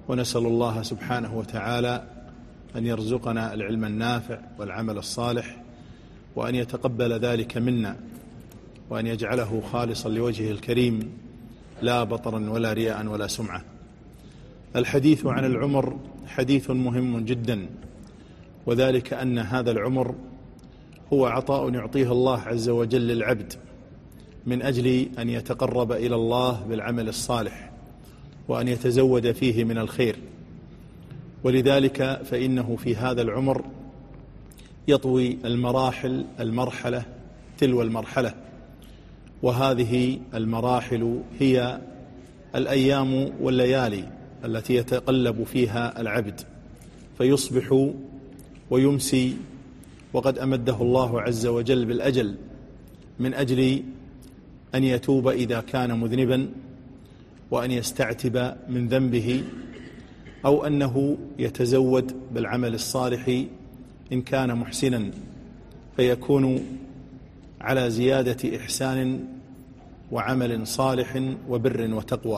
ونسأل الله سبحانه وتعالى أن يرزقنا العلم النافع والعمل الصالح، وأن يتقبل ذلك منا، وأن يجعله خالصا لوجهه الكريم لا بطرا ولا رياء ولا سمعة. الحديث عن العمر حديث مهم جدا، وذلك أن هذا العمر هو عطاء يعطيه الله عز وجل للعبد من أجل أن يتقرب إلى الله بالعمل الصالح وأن يتزود فيه من الخير. ولذلك فإنه في هذا العمر يطوي المرحلة تلو المرحلة، وهذه المراحل هي الأيام والليالي التي يتقلب فيها العبد، فيصبح ويمسي وقد أمده الله عز وجل بالأجل من أجل أن يتوب إذا كان مذنبا، وأن يستعتب من ذنبه، أو أنه يتزود بالعمل الصالح إن كان محسنا، فيكون على زيادة إحسان وعمل صالح وبر وتقوى.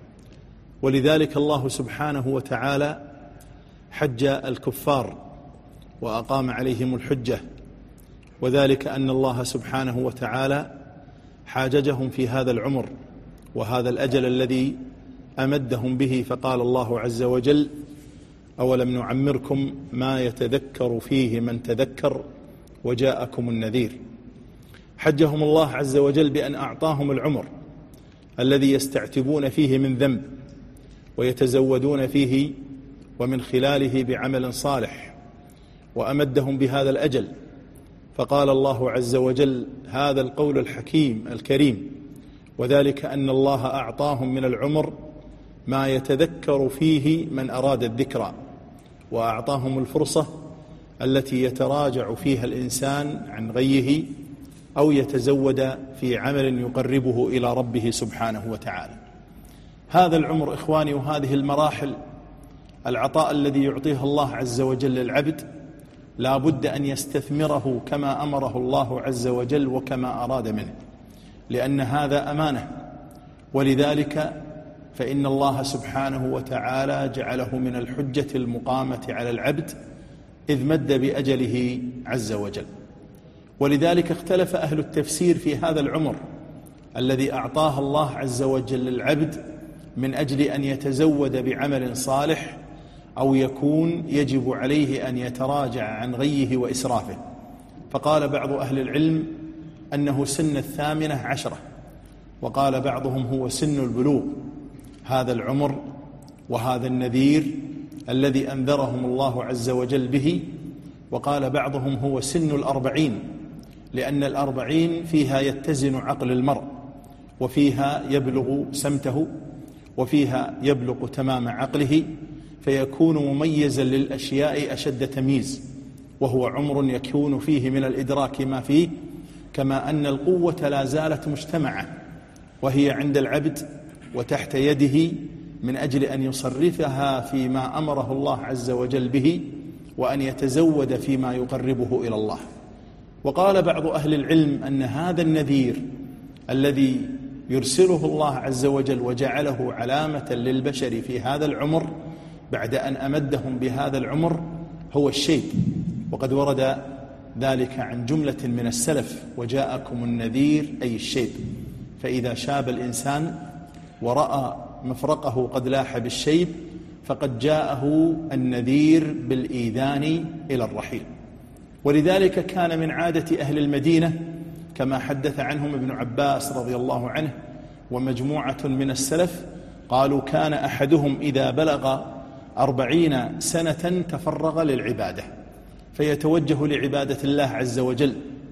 ولذلك الله سبحانه وتعالى حج الكفار وأقام عليهم الحجة، وذلك أن الله سبحانه وتعالى حاججهم في هذا العمر وهذا الأجل الذي أمدهم به، فقال الله عز وجل: أولم نعمركم ما يتذكر فيه من تذكر وجاءكم النذير. حجهم الله عز وجل بأن أعطاهم العمر الذي يستعتبون فيه من ذنب ويتزودون فيه ومن خلاله بعمل صالح، وأمدهم بهذا الأجل. فقال الله عز وجل هذا القول الحكيم الكريم، وذلك أن الله أعطاهم من العمر ما يتذكر فيه من أراد الذكرى، وأعطاهم الفرصة التي يتراجع فيها الإنسان عن غيه أو يتزود في عمل يقربه إلى ربه سبحانه وتعالى. هذا العمر إخواني وهذه المراحل، العطاء الذي يعطيه الله عز وجل للعبد لا بد أن يستثمره كما أمره الله عز وجل وكما أراد منه، لأن هذا أمانة. ولذلك فإن الله سبحانه وتعالى جعله من الحجة المقامة على العبد إذ مد بأجله عز وجل. ولذلك اختلف أهل التفسير في هذا العمر الذي أعطاه الله عز وجل للعبد من أجل أن يتزود بعمل صالح، أو يكون يجب عليه أن يتراجع عن غيه وإسرافه. فقال بعض أهل العلم أنه سن 18، وقال بعضهم هو سن البلوغ، هذا العمر وهذا النذير الذي أنذرهم الله عز وجل به. وقال بعضهم هو سن 40، لأن 40 فيها يتزن عقل المرء، وفيها يبلغ سمته، وفيها يبلغ تمام عقله، فيكون مميزا للأشياء أشد تمييز، وهو عمر يكون فيه من الإدراك ما فيه، كما أن القوة لا زالت مجتمعة وهي عند العبد وتحت يده من أجل أن يصرفها فيما أمره الله عز وجل به، وأن يتزود فيما يقربه إلى الله. وقال بعض أهل العلم أن هذا النذير الذي يرسله الله عز وجل وجعله علامة للبشر في هذا العمر بعد أن أمدهم بهذا العمر هو الشيب، وقد ورد ذلك عن جملة من السلف: وجاءكم النذير أي الشيب. فإذا شاب الإنسان ورأى مفرقه قد لاح بالشيب فقد جاءه النذير بالإيذان إلى الرحيل. ولذلك كان من عادة أهل المدينة كما حدث عنهم ابن عباس رضي الله عنه ومجموعة من السلف، قالوا كان أحدهم إذا بلغ 40 سنة تفرغ للعبادة، فيتوجه لعبادة الله عز وجل،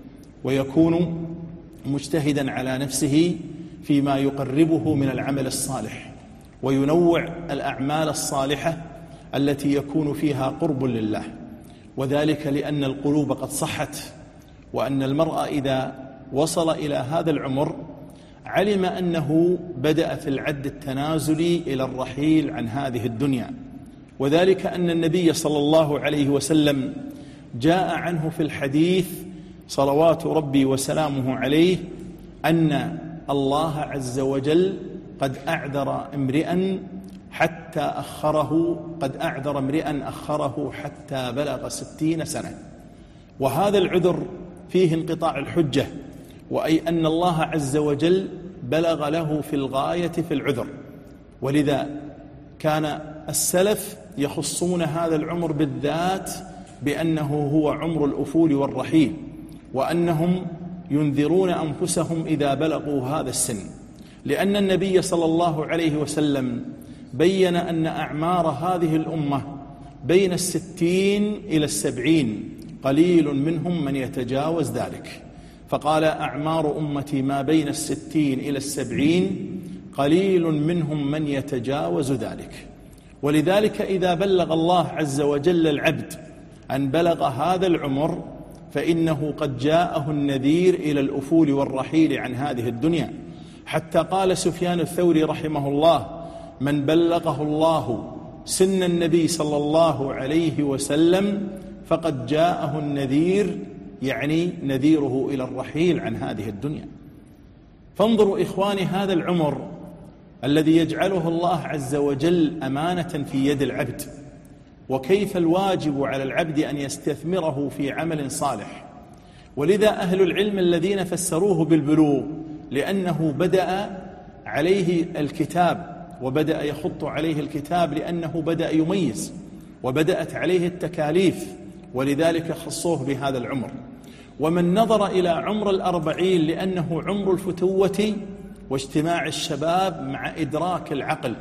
ويكون مجتهدا على نفسه فيما يقربه من العمل الصالح، وينوع الأعمال الصالحة التي يكون فيها قرب لله. وذلك لأن القلوب قد صحت، وأن المرء إذا وصل إلى هذا العمر علم أنه بدأ في العد التنازلي إلى الرحيل عن هذه الدنيا. وذلك أن النبي صلى الله عليه وسلم جاء عنه في الحديث صلوات ربي وسلامه عليه أن الله عز وجل قد أعذر امرئا حتى أخره، قد أعذر امرئا أخره حتى بلغ 60 سنة. وهذا العذر فيه انقطاع الحجة، وأي أن الله عز وجل بلغ له في الغاية في العذر. ولذا كان السلف يخصون هذا العمر بالذات بأنه هو عمر الأفول والرحيل، وأنهم ينذرون أنفسهم إذا بلغوا هذا السن، لأن النبي صلى الله عليه وسلم بين أن أعمار هذه الأمة بين 60 إلى 70، قليل منهم من يتجاوز ذلك. فقال: أعمار أمتي ما بين 60 إلى 70، قليل منهم من يتجاوز ذلك. ولذلك إذا بلغ الله عز وجل العبد أن بلغ هذا العمر، فإنه قد جاءه النذير إلى الأفول والرحيل عن هذه الدنيا. حتى قال سفيان الثوري رحمه الله: من بلغه الله سن النبي صلى الله عليه وسلم فقد جاءه النذير، يعني نذيره إلى الرحيل عن هذه الدنيا. فانظروا إخواني هذا العمر الذي يجعله الله عز وجل أمانة في يد العبد، وكيف الواجب على العبد أن يستثمره في عمل صالح. ولذا أهل العلم الذين فسروه بالبلوغ لأنه بدأ عليه الكتاب وبدأ يخط عليه الكتاب، لأنه بدأ يميز وبدأت عليه التكاليف، ولذلك خصوه بهذا العمر. ومن نظر إلى عمر 40 لأنه عمر الفتوة واجتماع الشباب مع إدراك العقل.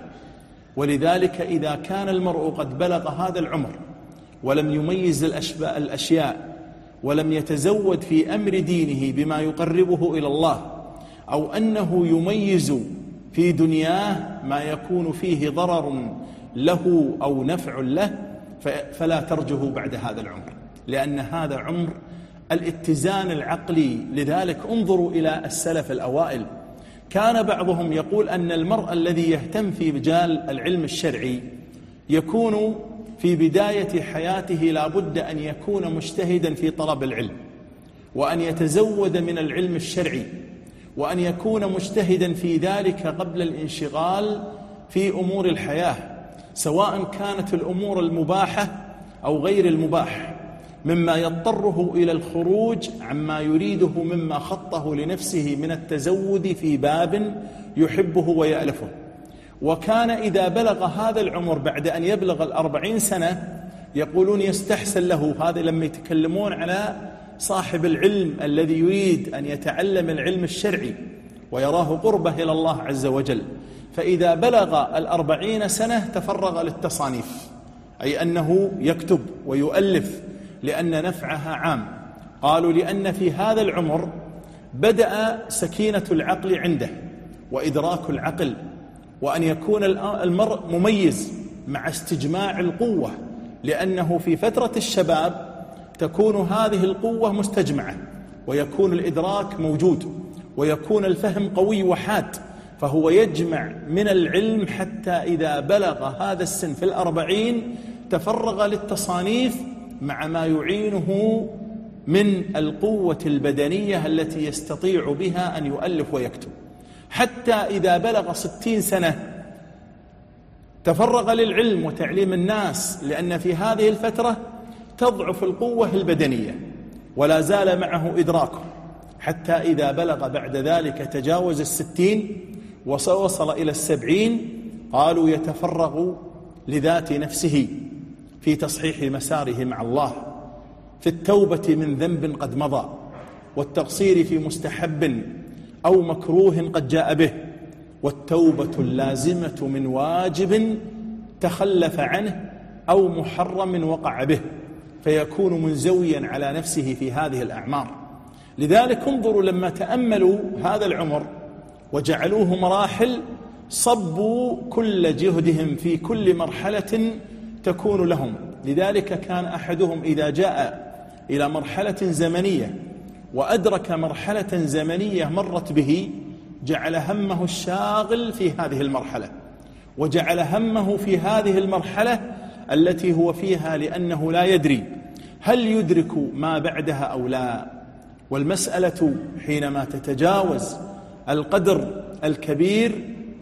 ولذلك إذا كان المرء قد بلغ هذا العمر ولم يميز الأشياء ولم يتزود في أمر دينه بما يقربه إلى الله، أو أنه يميز في دنياه ما يكون فيه ضرر له أو نفع له، فلا ترجه بعد هذا العمر، لأن هذا عمر الاتزان العقلي. لذلك انظروا إلى السلف الأوائل، كان بعضهم يقول أن المرء الذي يهتم في مجال العلم الشرعي يكون في بداية حياته لا بد أن يكون مجتهدا في طلب العلم، وأن يتزود من العلم الشرعي، وأن يكون مجتهدا في ذلك قبل الانشغال في أمور الحياة، سواء كانت الأمور المباحة أو غير المباح، مما يضطره إلى الخروج عما يريده مما خطه لنفسه من التزود في باب يحبه ويألفه. وكان إذا بلغ هذا العمر بعد أن يبلغ 40 سنة يقولون يستحسن له، هذا لما يتكلمون على صاحب العلم الذي يريد أن يتعلم العلم الشرعي ويراه قربه إلى الله عز وجل، فإذا بلغ 40 سنة تفرغ للتصانيف، أي أنه يكتب ويؤلف، لأن نفعها عام. قالوا لأن في هذا العمر بدأ سكينة العقل عنده وإدراك العقل، وأن يكون المرء مميز مع استجماع القوة، لأنه في فترة الشباب تكون هذه القوة مستجمعة، ويكون الإدراك موجود، ويكون الفهم قوي وحاد، فهو يجمع من العلم حتى إذا بلغ هذا السن في 40 تفرغ للتصانيف مع ما يعينه من القوة البدنية التي يستطيع بها أن يؤلف ويكتب، حتى إذا بلغ 60 سنة تفرغ للعلم وتعليم الناس، لأن في هذه الفترة تضعف القوة البدنية ولا زال معه إدراكه، حتى إذا بلغ بعد ذلك تجاوز 60 وصل إلى 70 قالوا يتفرغ لذات نفسه في تصحيح مساره مع الله، في التوبة من ذنب قد مضى، والتقصير في مستحب أو مكروه قد جاء به، والتوبة اللازمة من واجب تخلف عنه أو محرم وقع به، فيكون منزويا على نفسه في هذه الأعمار. لذلك انظروا لما تأملوا هذا العمر وجعلوه مراحل، صبوا كل جهدهم في كل مرحلة تكون لهم. لذلك كان أحدهم إذا جاء إلى مرحلة زمنية وأدرك مرحلة زمنية مرت به جعل همه الشاغل في هذه المرحلة، وجعل همه في هذه المرحلة التي هو فيها، لأنه لا يدري هل يدرك ما بعدها أو لا. والمسألة حينما تتجاوز القدر الكبير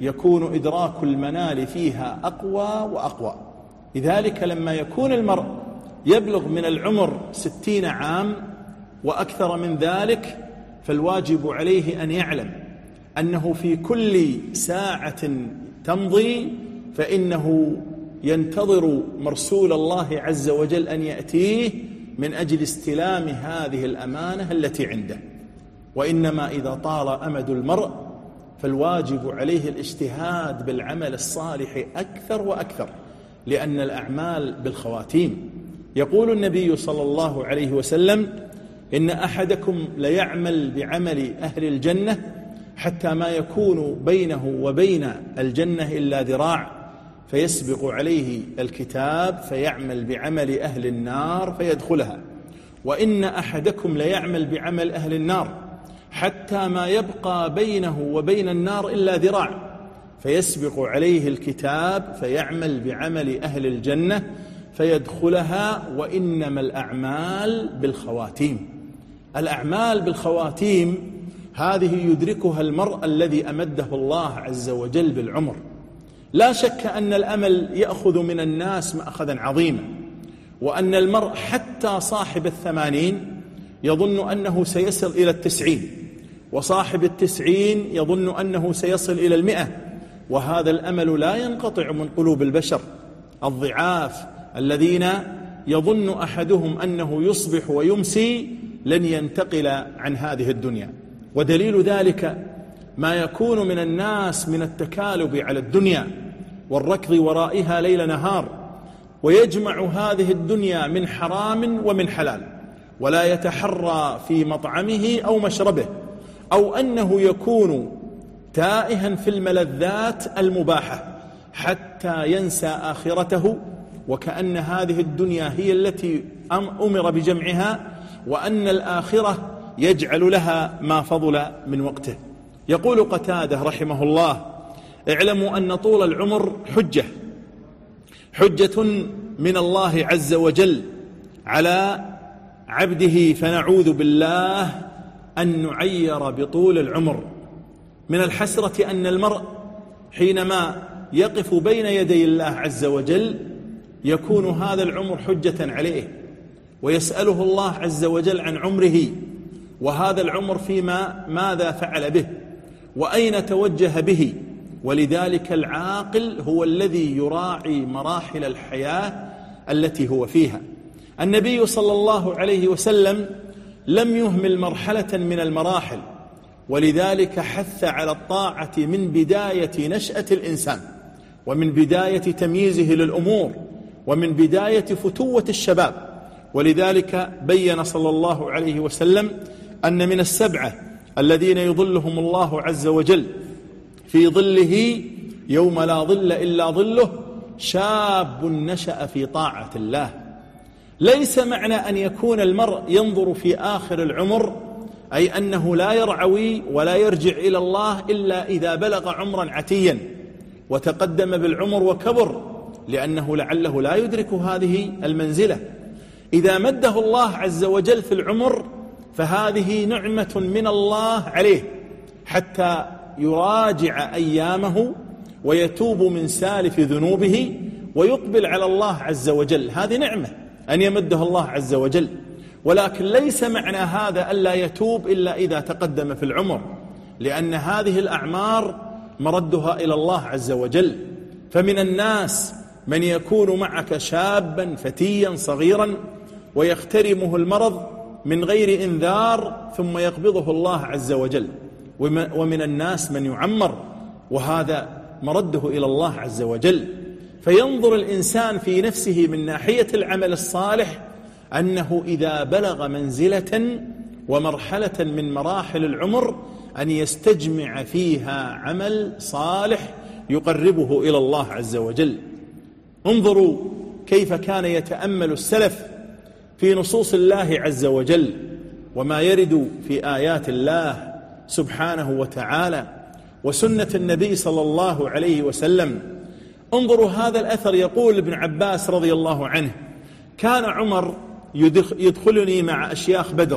يكون إدراك المنال فيها أقوى وأقوى. لذلك لما يكون المرء يبلغ من العمر 60 عام وأكثر من ذلك، فالواجب عليه أن يعلم أنه في كل ساعة تمضي فإنه ينتظر مرسول الله عز وجل أن يأتيه من أجل استلام هذه الأمانة التي عنده. وإنما إذا طال أمد المرء فالواجب عليه الاجتهاد بالعمل الصالح أكثر وأكثر، لأن الأعمال بالخواتيم. يقول النبي صلى الله عليه وسلم: إن أحدكم ليعمل بعمل أهل الجنة حتى ما يكون بينه وبين الجنة إلا ذراع، فيسبق عليه الكتاب فيعمل بعمل أهل النار فيدخلها. وإن أحدكم ليعمل بعمل أهل النار حتى ما يبقى بينه وبين النار إلا ذراع، فيسبق عليه الكتاب فيعمل بعمل أهل الجنة فيدخلها. وإنما الأعمال بالخواتيم. الأعمال بالخواتيم هذه يدركها المرء الذي أمده الله عز وجل بالعمر. لا شك أن الأمل يأخذ من الناس مأخذا عظيما، وأن المرء حتى صاحب 80 يظن أنه سيصل إلى 90، وصاحب 90 يظن أنه سيصل إلى 100. وهذا الأمل لا ينقطع من قلوب البشر الضعاف الذين يظن أحدهم أنه يصبح ويمسي لن ينتقل عن هذه الدنيا. ودليل ذلك ما يكون من الناس من التكالب على الدنيا والركض ورائها ليل نهار، ويجمع هذه الدنيا من حرام ومن حلال، ولا يتحرى في مطعمه أو مشربه، أو أنه يكون تائها في الملذات المباحة حتى ينسى آخرته، وكأن هذه الدنيا هي التي أمر بجمعها، وأن الآخرة يجعل لها ما فضل من وقته. يقول قتادة رحمه الله: اعلموا أن طول العمر حجة من الله عز وجل على عبده، فنعوذ بالله أن نعير بطول العمر. من الحسرة أن المرء حينما يقف بين يدي الله عز وجل يكون هذا العمر حجة عليه، ويسأله الله عز وجل عن عمره، وهذا العمر فيما ماذا فعل به وأين توجه به. ولذلك العاقل هو الذي يراعي مراحل الحياة التي هو فيها. النبي صلى الله عليه وسلم لم يهمل مرحلة من المراحل، ولذلك حث على الطاعة من بداية نشأة الإنسان، ومن بداية تمييزه للأمور، ومن بداية فتوة الشباب. ولذلك بين صلى الله عليه وسلم أن من 7 الذين يظلهم الله عز وجل في ظله يوم لا ظل إلا ظله شاب نشأ في طاعة الله. ليس معنى أن يكون المرء ينظر في آخر العمر أي أنه لا يرعوي ولا يرجع إلى الله إلا إذا بلغ عمرا عتيا وتقدم بالعمر وكبر، لأنه لعله لا يدرك هذه المنزلة. إذا مده الله عز وجل في العمر فهذه نعمة من الله عليه حتى يراجع أيامه ويتوب من سالف ذنوبه ويقبل على الله عز وجل. هذه نعمة أن يمده الله عز وجل، ولكن ليس معنى هذا ألا يتوب إلا إذا تقدم في العمر، لأن هذه الأعمار مردها إلى الله عز وجل. فمن الناس من يكون معك شابا فتيا صغيرا ويخترمه المرض من غير إنذار ثم يقبضه الله عز وجل، ومن الناس من يعمر وهذا مرده إلى الله عز وجل. فينظر الإنسان في نفسه من ناحية العمل الصالح أنه إذا بلغ منزلة ومرحلة من مراحل العمر أن يستجمع فيها عمل صالح يقربه إلى الله عز وجل. انظروا كيف كان يتأمل السلف في نصوص الله عز وجل وما يرد في آيات الله سبحانه وتعالى وسنة النبي صلى الله عليه وسلم. انظروا هذا الأثر، يقول ابن عباس رضي الله عنه: كان عمر يدخلني مع أشياخ بدر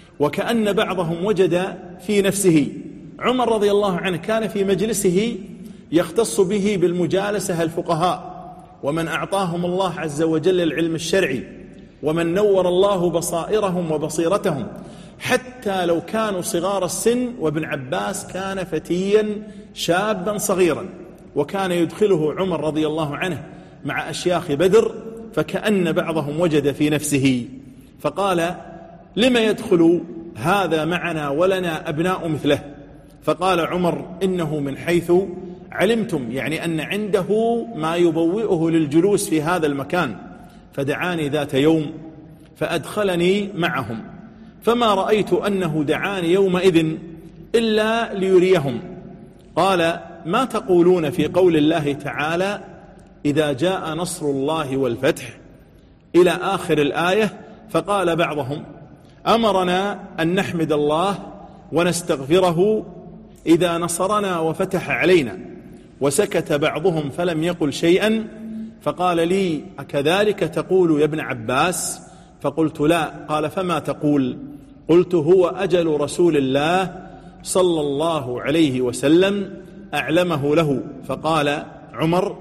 وكأن بعضهم وجد في نفسه. عمر رضي الله عنه كان في مجلسه يختص به بالمجالسة الفقهاء ومن أعطاهم الله عز وجل العلم الشرعي ومن نور الله بصائرهم وبصيرتهم حتى لو كانوا صغار السن. وابن عباس كان فتيا شابا صغيرا، وكان يدخله عمر رضي الله عنه مع أشياخ بدر، فكأن بعضهم وجد في نفسه فقال: لما يدخل هذا معنا ولنا أبناء مثله؟ فقال عمر: إنه من حيث علمتم، يعني أن عنده ما يبوئه للجلوس في هذا المكان. فدعاني ذات يوم فأدخلني معهم، فما رأيت أنه دعاني يومئذ إلا ليريهم. قال: ما تقولون في قول الله تعالى: إذا جاء نصر الله والفتح، إلى آخر الآية؟ فقال بعضهم: أمرنا أن نحمد الله ونستغفره إذا نصرنا وفتح علينا. وسكت بعضهم فلم يقل شيئا، فقال لي: أكذلك تقول يا ابن عباس؟ فقلت: لا. قال: فما تقول؟ قلت: هو أجل رسول الله صلى الله عليه وسلم أعلمه له. فقال عمر: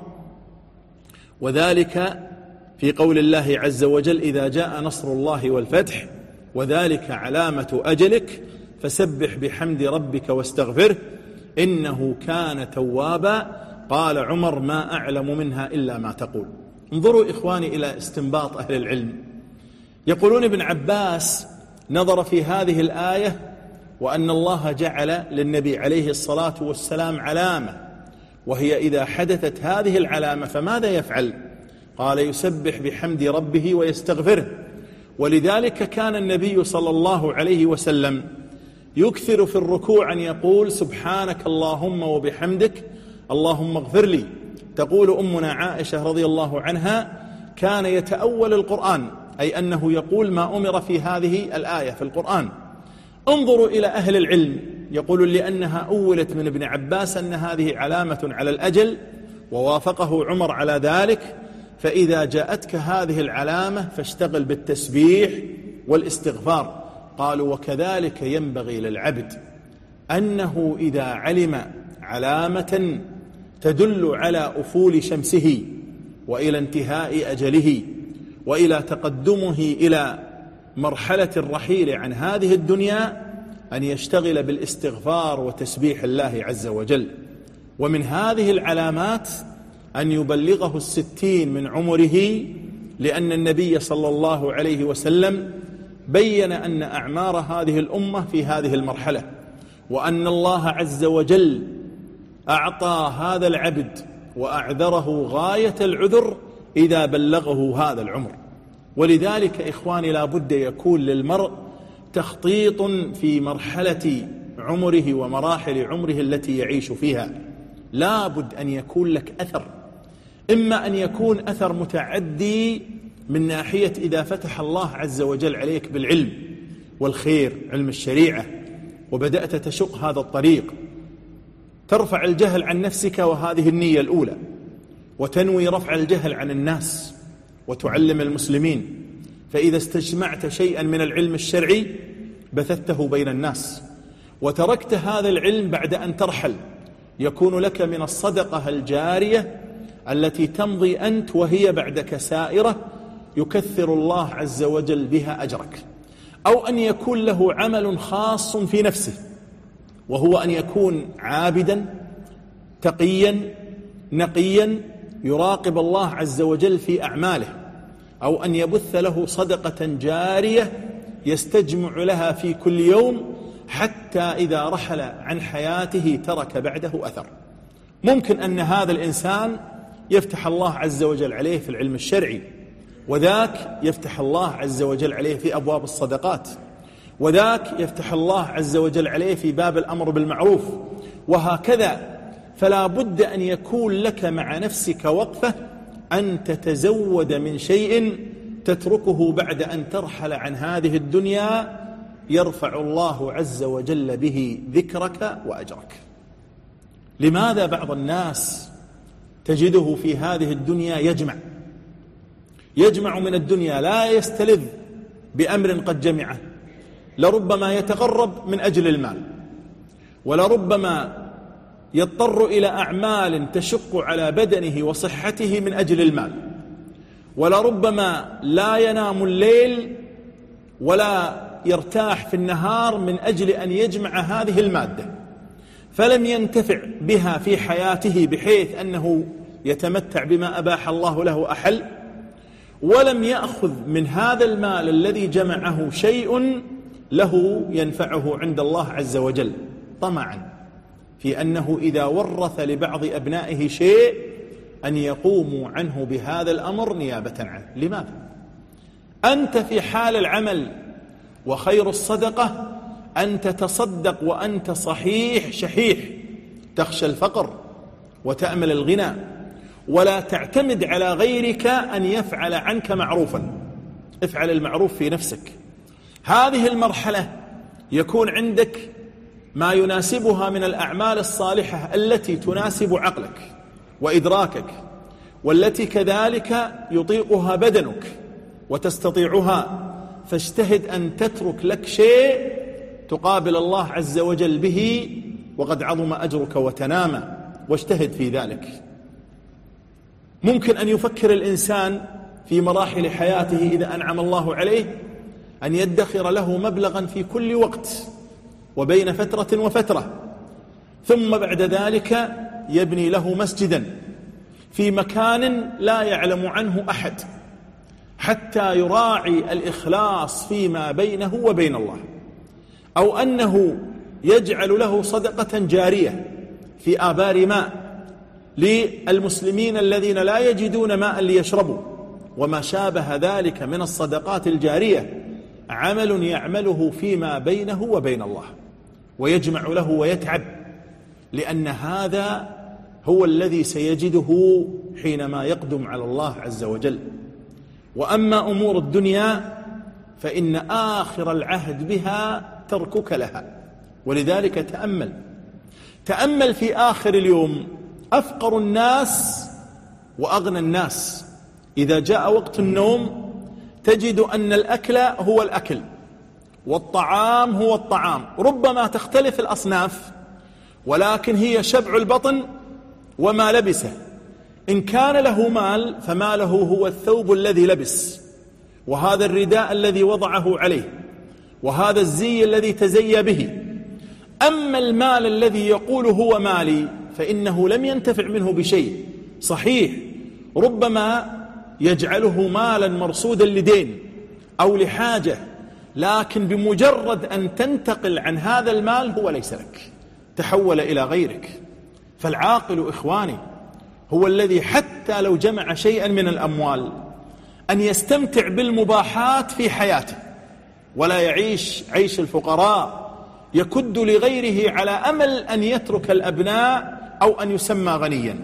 وذلك في قول الله عز وجل: إذا جاء نصر الله والفتح، وذلك علامة أجلك، فسبح بحمد ربك واستغفره إنه كان توابا. قال عمر: ما أعلم منها إلا ما تقول. انظروا إخواني إلى استنباط أهل العلم. يقولون ابن عباس نظر في هذه الآية وأن الله جعل للنبي عليه الصلاة والسلام علامة، وهي إذا حدثت هذه العلامة فماذا يفعل؟ قال: يسبح بحمد ربه ويستغفره. ولذلك كان النبي صلى الله عليه وسلم يكثر في الركوع أن يقول: سبحانك اللهم وبحمدك اللهم اغفر لي. تقول أمنا عائشة رضي الله عنها: كان يتأول القرآن، أي أنه يقول ما أمر في هذه الآية في القرآن. انظروا إلى أهل العلم، يقول لأنها أولت من ابن عباس أن هذه علامة على الأجل، ووافقه عمر على ذلك. فإذا جاءتك هذه العلامة فاشتغل بالتسبيح والاستغفار. قالوا: وكذلك ينبغي للعبد أنه إذا علم علامة تدل على أفول شمسه وإلى انتهاء أجله وإلى تقدمه إلى مرحلة الرحيل عن هذه الدنيا، أن يشتغل بالاستغفار وتسبيح الله عز وجل. ومن هذه العلامات أن يبلغه 60 من عمره، لأن النبي صلى الله عليه وسلم بين أن أعمار هذه الأمة في هذه المرحلة، وأن الله عز وجل أعطى هذا العبد وأعذره غاية العذر إذا بلغه هذا العمر. ولذلك إخواني لا بد يكون للمرء تخطيط في مرحلة عمره ومراحل عمره التي يعيش فيها. لا بد أن يكون لك أثر، إما أن يكون أثر متعدي من ناحية إذا فتح الله عز وجل عليك بالعلم والخير، علم الشريعة، وبدأت تشق هذا الطريق، ترفع الجهل عن نفسك، وهذه النية الأولى، وتنوي رفع الجهل عن الناس وتعلم المسلمين. فإذا استجمعت شيئا من العلم الشرعي بثته بين الناس، وتركت هذا العلم بعد أن ترحل، يكون لك من الصدقة الجارية التي تمضي أنت وهي بعدك سائرة، يكثر الله عز وجل بها أجرك. أو أن يكون له عمل خاص في نفسه، وهو أن يكون عابدا تقيا نقيا يراقب الله عز وجل في أعماله، أو أن يبث له صدقة جارية يستجمع لها في كل يوم، حتى إذا رحل عن حياته ترك بعده أثر. ممكن أن هذا الإنسان يفتح الله عز وجل عليه في العلم الشرعي، وذاك يفتح الله عز وجل عليه في أبواب الصدقات، وذاك يفتح الله عز وجل عليه في باب الأمر بالمعروف، وهكذا. فلا بد أن يكون لك مع نفسك وقفة أن تتزود من شيء تتركه بعد أن ترحل عن هذه الدنيا، يرفع الله عز وجل به ذكرك وأجرك. لماذا بعض الناس تجده في هذه الدنيا يجمع من الدنيا، لا يستلذ بأمر قد جمعه، لربما يتغرب من أجل المال، ولربما يضطر إلى أعمال تشق على بدنه وصحته من أجل المال، ولربما لا ينام الليل ولا يرتاح في النهار من أجل أن يجمع هذه المادة، فلم ينتفع بها في حياته بحيث أنه يتمتع بما أباح الله له أحل، ولم يأخذ من هذا المال الذي جمعه شيء له ينفعه عند الله عز وجل، طمعا في أنه إذا ورث لبعض أبنائه شيء أن يقوموا عنه بهذا الأمر نيابة عنه. لماذا؟ أنت في حال العمل، وخير الصدقة أن تتصدق وأنت صحيح شحيح، تخشى الفقر وتأمل الغنى، ولا تعتمد على غيرك أن يفعل عنك معروفا. افعل المعروف في نفسك. هذه المرحلة يكون عندك ما يناسبها من الأعمال الصالحة التي تناسب عقلك وإدراكك، والتي كذلك يطيقها بدنك وتستطيعها، فاجتهد أن تترك لك شيء تقابل الله عز وجل به وقد عظم أجرك وتنامى، واجتهد في ذلك. ممكن أن يفكر الإنسان في مراحل حياته إذا أنعم الله عليه أن يدخر له مبلغا في كل وقت وبين فترة وفترة، ثم بعد ذلك يبني له مسجدا في مكان لا يعلم عنه أحد، حتى يراعي الإخلاص فيما بينه وبين الله، أو أنه يجعل له صدقة جارية في آبار ماء للمسلمين الذين لا يجدون ماء ليشربوا، وما شابه ذلك من الصدقات الجارية، عمل يعمله فيما بينه وبين الله ويجمع له ويتعب، لأن هذا هو الذي سيجده حينما يقدم على الله عز وجل. وأما أمور الدنيا فإن آخر العهد بها تركك لها، ولذلك تأمل في آخر اليوم أفقر الناس وأغنى الناس. إذا جاء وقت النوم تجد أن الأكل هو الأكل والطعام هو الطعام، ربما تختلف الأصناف، ولكن هي شبع البطن وما لبسه. إن كان له مال فماله هو الثوب الذي لبس، وهذا الرداء الذي وضعه عليه، وهذا الزي الذي تزي به. أما المال الذي يقول هو مالي فإنه لم ينتفع منه بشيء، صحيح ربما يجعله مالا مرصودا لدين أو لحاجة، لكن بمجرد أن تنتقل عن هذا المال هو ليس لك، تحول إلى غيرك. فالعاقل إخواني هو الذي حتى لو جمع شيئا من الأموال أن يستمتع بالمباحات في حياته، ولا يعيش عيش الفقراء يكد لغيره على أمل أن يترك الأبناء أو أن يسمى غنيا.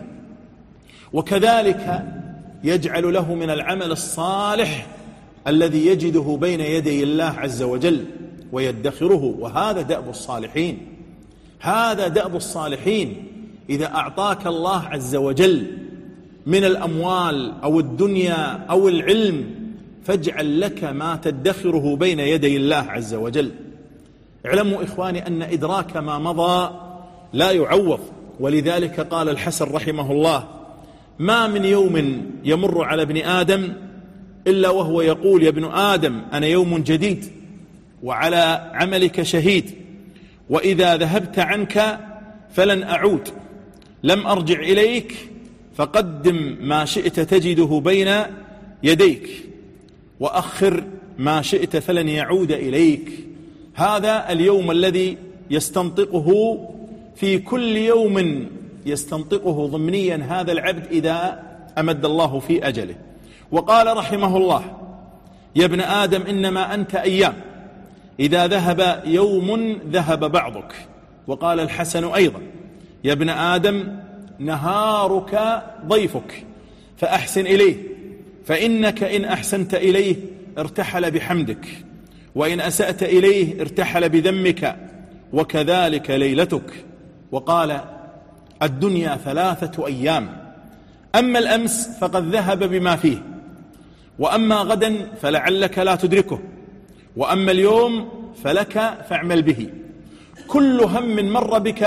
وكذلك يجعل له من العمل الصالح الذي يجده بين يدي الله عز وجل ويدخره، وهذا دأب الصالحين. هذا دأب الصالحين. إذا أعطاك الله عز وجل من الأموال أو الدنيا أو العلم فاجعل لك ما تدخره بين يدي الله عز وجل. اعلموا إخواني أن إدراك ما مضى لا يعوض، ولذلك قال الحسن رحمه الله: ما من يوم يمر على ابن آدم إلا وهو يقول: يا ابن آدم أنا يوم جديد وعلى عملك شهيد، وإذا ذهبت عنك فلن أعود، لم أرجع إليك، فقدم ما شئت تجده بين يديك، وأخر ما شئت فلن يعود إليك. هذا اليوم الذي يستنطقه في كل يوم، يستنطقه ضمنيا هذا العبد إذا أمد الله في أجله. وقال رحمه الله: يا ابن آدم إنما أنت أيام، إذا ذهب يوم ذهب بعضك. وقال الحسن أيضا: يا ابن آدم نهارك ضيفك فأحسن إليه، فإنك إن أحسنت إليه ارتحل بحمدك، وإن أسأت إليه ارتحل بذمك، وكذلك ليلتك. وقال: الدنيا 3 أيام، أما الأمس فقد ذهب بما فيه، وأما غدا فلعلك لا تدركه، وأما اليوم فلك فاعمل به. كل هم مر بك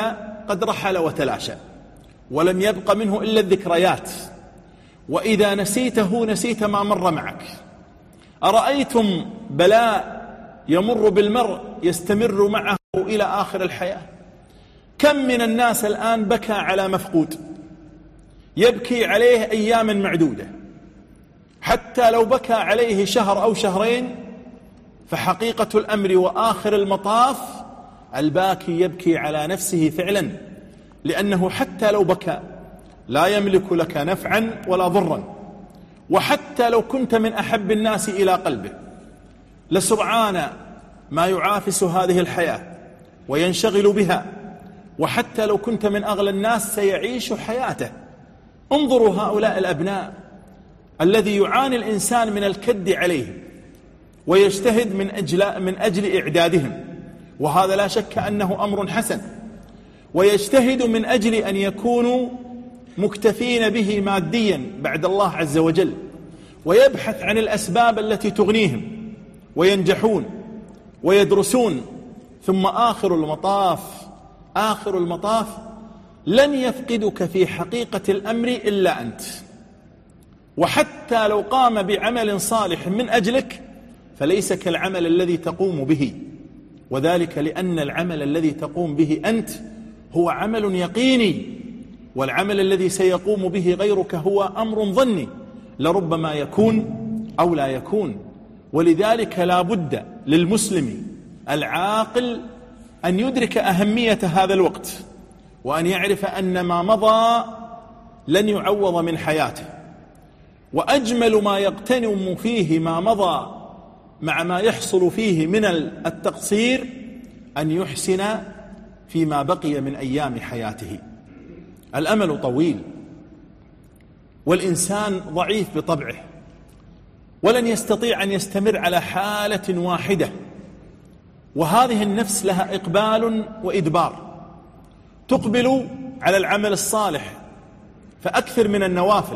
قد رحل وتلاشى ولم يبق منه إلا الذكريات، وإذا نسيته نسيت ما مر معك. أرأيتم بلاء يمر بالمرء يستمر معه إلى آخر الحياة؟ كم من الناس الآن بكى على مفقود يبكي عليه أيام معدودة، حتى لو بكى عليه شهر أو شهرين فحقيقة الأمر وآخر المطاف الباكي يبكي على نفسه فعلا، لأنه حتى لو بكى لا يملك لك نفعا ولا ضرا، وحتى لو كنت من أحب الناس إلى قلبه لسرعان ما يعافس هذه الحياة وينشغل بها، وحتى لو كنت من أغلى الناس سيعيش حياته. انظروا هؤلاء الأبناء الذي يعاني الإنسان من الكد عليهم ويجتهد من أجل إعدادهم، وهذا لا شك أنه أمر حسن، ويجتهد من أجل أن يكونوا مكتفين به ماديا بعد الله عز وجل، ويبحث عن الأسباب التي تغنيهم وينجحون ويدرسون، ثم آخر المطاف لن يفقدك في حقيقة الأمر إلا أنت. وحتى لو قام بعمل صالح من أجلك فليس كالعمل الذي تقوم به، وذلك لأن العمل الذي تقوم به أنت هو عمل يقيني، والعمل الذي سيقوم به غيرك هو أمر ظني، لربما يكون أو لا يكون. ولذلك لا بد للمسلم العاقل أن يدرك أهمية هذا الوقت، وأن يعرف أن ما مضى لن يعوض من حياته، وأجمل ما يغتنم فيه ما مضى مع ما يحصل فيه من التقصير أن يحسن فيما بقي من أيام حياته. الأمل طويل، والإنسان ضعيف بطبعه، ولن يستطيع أن يستمر على حالة واحدة، وهذه النفس لها إقبال وإدبار. تقبل على العمل الصالح فأكثر من النوافل،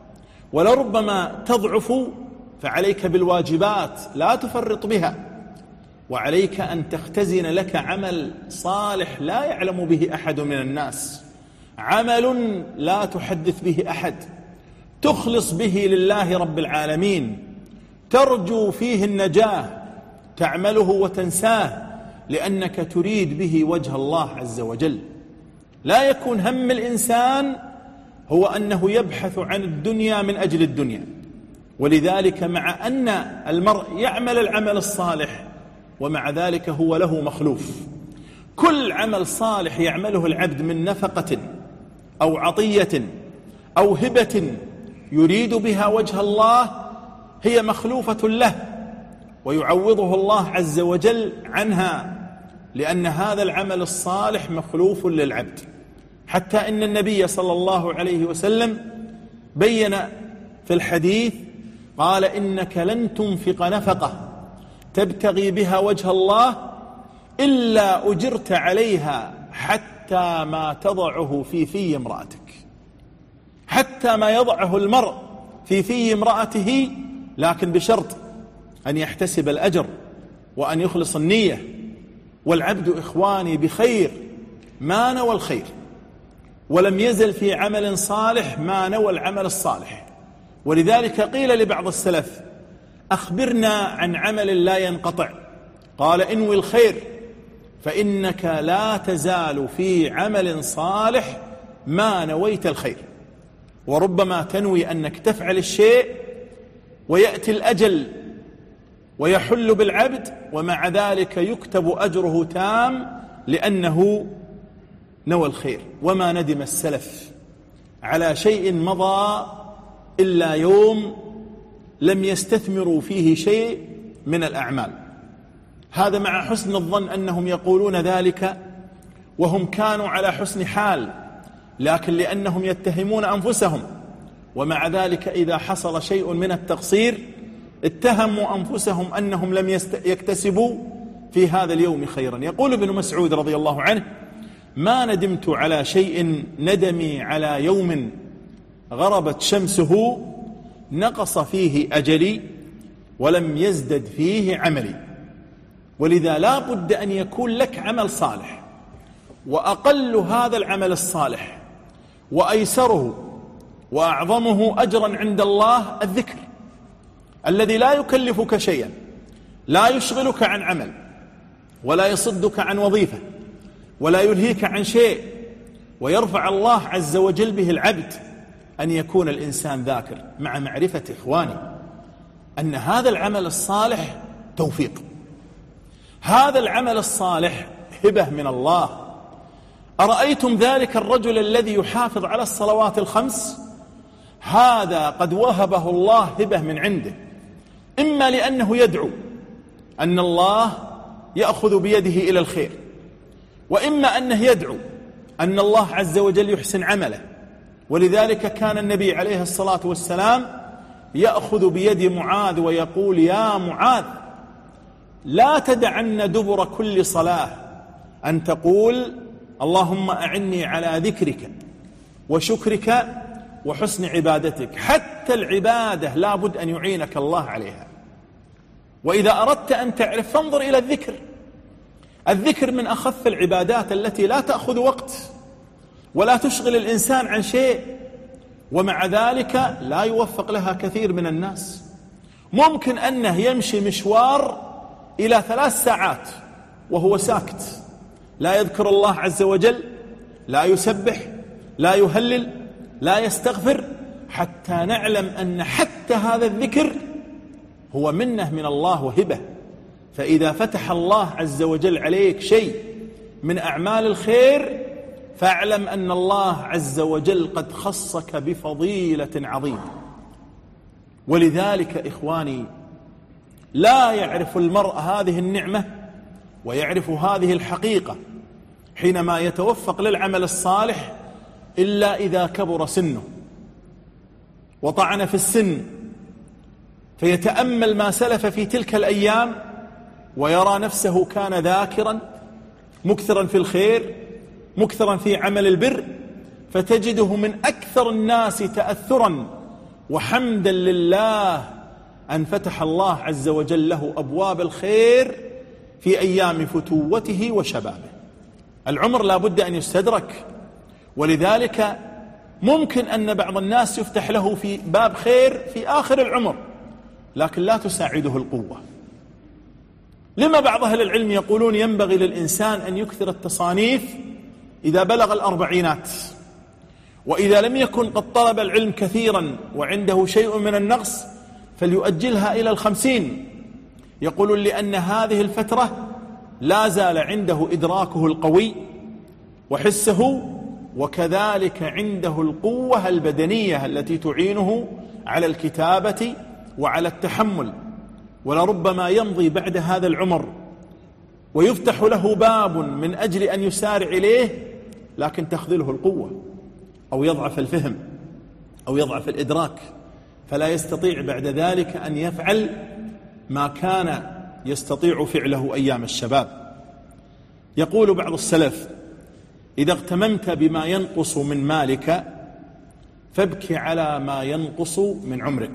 ولربما تضعف فعليك بالواجبات لا تفرط بها، وعليك أن تختزن لك عمل صالح لا يعلم به أحد من الناس، عمل لا تحدث به أحد، تخلص به لله رب العالمين، ترجو فيه النجاة، تعمله وتنساه لأنك تريد به وجه الله عز وجل. لا يكون هم الإنسان هو أنه يبحث عن الدنيا من أجل الدنيا. ولذلك مع أن المرء يعمل العمل الصالح ومع ذلك هو له مخلوف. كل عمل صالح يعمله العبد من نفقة أو عطية أو هبة يريد بها وجه الله هي مخلوفة له، ويعوضه الله عز وجل عنها، لأن هذا العمل الصالح مخلوف للعبد. حتى إن النبي صلى الله عليه وسلم بين في الحديث قال: إنك لن تنفق نفقة تبتغي بها وجه الله إلا أجرت عليها حتى ما تضعه في امرأتك. حتى ما يضعه المرء في امرأته، لكن بشرط أن يحتسب الأجر وأن يخلص النية. والعبد إخواني بخير ما نوى الخير، ولم يزل في عمل صالح ما نوى العمل الصالح. ولذلك قيل لبعض السلف: أخبرنا عن عمل لا ينقطع. قال: انوي الخير، فإنك لا تزال في عمل صالح ما نويت الخير. وربما تنوي أنك تفعل الشيء ويأتي الأجل ويحل بالعبد، ومع ذلك يكتب أجره تام لأنه نوى الخير. وما ندم السلف على شيء مضى إلا يوم لم يستثمروا فيه شيء من الأعمال. هذا مع حسن الظن أنهم يقولون ذلك وهم كانوا على حسن حال، لكن لأنهم يتهمون أنفسهم، ومع ذلك إذا حصل شيء من التقصير اتهموا أنفسهم أنهم لم يكتسبوا في هذا اليوم خيرا. يقول ابن مسعود رضي الله عنه: ما ندمت على شيء ندمي على يوم غربت شمسه نقص فيه أجلي ولم يزدد فيه عملي. ولذا لا بد أن يكون لك عمل صالح، وأقل هذا العمل الصالح وأيسره وأعظمه أجرا عند الله الذكر الذي لا يكلفك شيئا، لا يشغلك عن عمل، ولا يصدك عن وظيفة، ولا يلهيك عن شيء، ويرفع الله عز وجل به العبد أن يكون الإنسان ذاكر، مع معرفة إخواني أن هذا العمل الصالح توفيق، هذا العمل الصالح هبة من الله. أرأيتم ذلك الرجل الذي يحافظ على الصلوات الخمس؟ هذا قد وهبه الله هبة من عنده، إما لأنه يدعو أن الله يأخذ بيده إلى الخير، وإما أنه يدعو أن الله عز وجل يحسن عمله. ولذلك كان النبي عليه الصلاة والسلام يأخذ بيد معاذ ويقول: يا معاذ، لا تدعن دبر كل صلاة أن تقول: اللهم أعني على ذكرك وشكرك وحسن عبادتك. حتى العبادة لا بد أن يعينك الله عليها. وإذا أردت أن تعرف فانظر إلى الذكر. الذكر من أخف العبادات التي لا تأخذ وقت ولا تشغل الإنسان عن شيء، ومع ذلك لا يوفق لها كثير من الناس. ممكن أنه يمشي مشوار إلى 3 ساعات وهو ساكت، لا يذكر الله عز وجل، لا يسبح، لا يهلل، لا يستغفر، حتى نعلم أن حتى هذا الذكر هو منة من الله وهبة. فإذا فتح الله عز وجل عليك شيء من أعمال الخير فاعلم أن الله عز وجل قد خصك بفضيلة عظيمة. ولذلك إخواني، لا يعرف المرء هذه النعمة ويعرف هذه الحقيقة حينما يتوفق للعمل الصالح إلا إذا كبر سنه وطعن في السن، فيتأمل ما سلف في تلك الأيام ويرى نفسه كان ذاكرا مكثرا في الخير، مكثرا في عمل البر، فتجده من أكثر الناس تأثرا وحمدا لله أن فتح الله عز وجل له أبواب الخير في أيام فتوته وشبابه. العمر لا بد أن يستدرك، ولذلك ممكن أن بعض الناس يفتح له في باب خير في آخر العمر لكن لا تساعده القوة. لما بعض أهل العلم يقولون ينبغي للإنسان أن يكثر التصانيف إذا بلغ 40، وإذا لم يكن قد طلب العلم كثيرا وعنده شيء من النقص فليؤجلها إلى 50. يقولون لأن هذه الفترة لا زال عنده إدراكه القوي وحسه، وكذلك عنده القوة البدنية التي تعينه على الكتابة وعلى التحمل. ولربما يمضي بعد هذا العمر ويفتح له باب من أجل أن يسارع إليه لكن تخذله القوة أو يضعف الفهم أو يضعف الإدراك، فلا يستطيع بعد ذلك أن يفعل ما كان يستطيع فعله أيام الشباب. يقول بعض السلف: إذا اغتممت بما ينقص من مالك فابكي على ما ينقص من عمرك.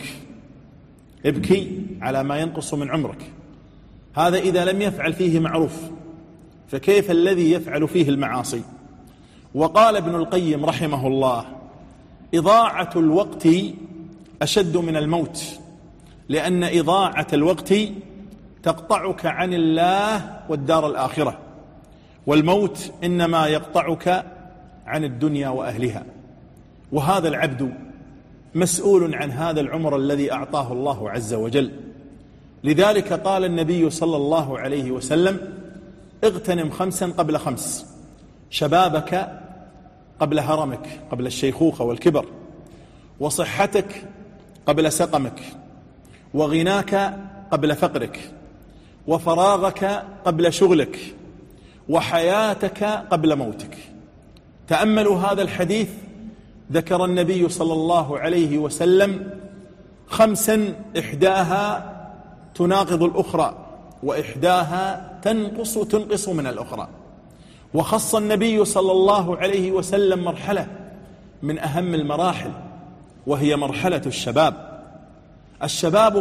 ابكي على ما ينقص من عمرك. هذا إذا لم يفعل فيه معروف، فكيف الذي يفعل فيه المعاصي؟ وقال ابن القيم رحمه الله: إضاعة الوقت أشد من الموت، لأن إضاعة الوقت تقطعك عن الله والدار الآخرة، والموت إنما يقطعك عن الدنيا وأهلها. وهذا العبد مسؤول عن هذا العمر الذي أعطاه الله عز وجل. لذلك قال النبي صلى الله عليه وسلم: اغتنم 5 قبل 5، شبابك قبل هرمك، قبل الشيخوخة والكبر، وصحتك قبل سقمك، وغناك قبل فقرك، وفراغك قبل شغلك، وحياتك قبل موتك. تأملوا هذا الحديث، ذكر النبي صلى الله عليه وسلم 5 إحداها تناقض الأخرى، وإحداها تنقص من الأخرى. وخص النبي صلى الله عليه وسلم مرحلة من أهم المراحل، وهي مرحلة الشباب. الشباب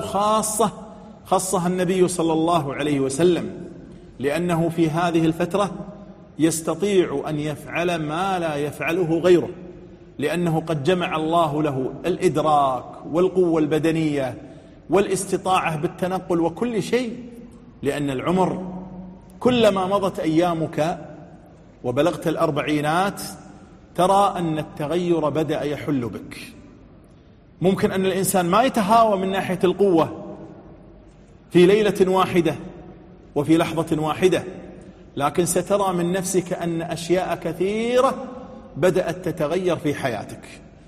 خصها النبي صلى الله عليه وسلم، لأنه في هذه الفترة يستطيع أن يفعل ما لا يفعله غيره، لأنه قد جمع الله له الإدراك والقوة البدنية والاستطاعة بالتنقل وكل شيء. لأن العمر كلما مضت أيامك وبلغت الأربعينات ترى أن التغير بدأ يحل بك. ممكن أن الإنسان ما يتهاوى من ناحية القوة في ليلة واحدة وفي لحظة واحدة، لكن سترى من نفسك أن أشياء كثيرة بدأت تتغير في حياتك،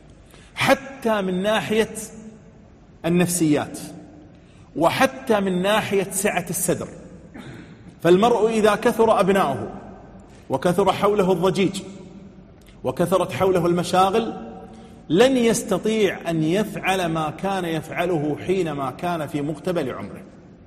حتى من ناحية النفسيات وحتى من ناحية سعة الصدر. فالمرء إذا كثر أبناؤه وكثر حوله الضجيج وكثرت حوله المشاغل لن يستطيع أن يفعل ما كان يفعله حينما كان في مقتبل عمره.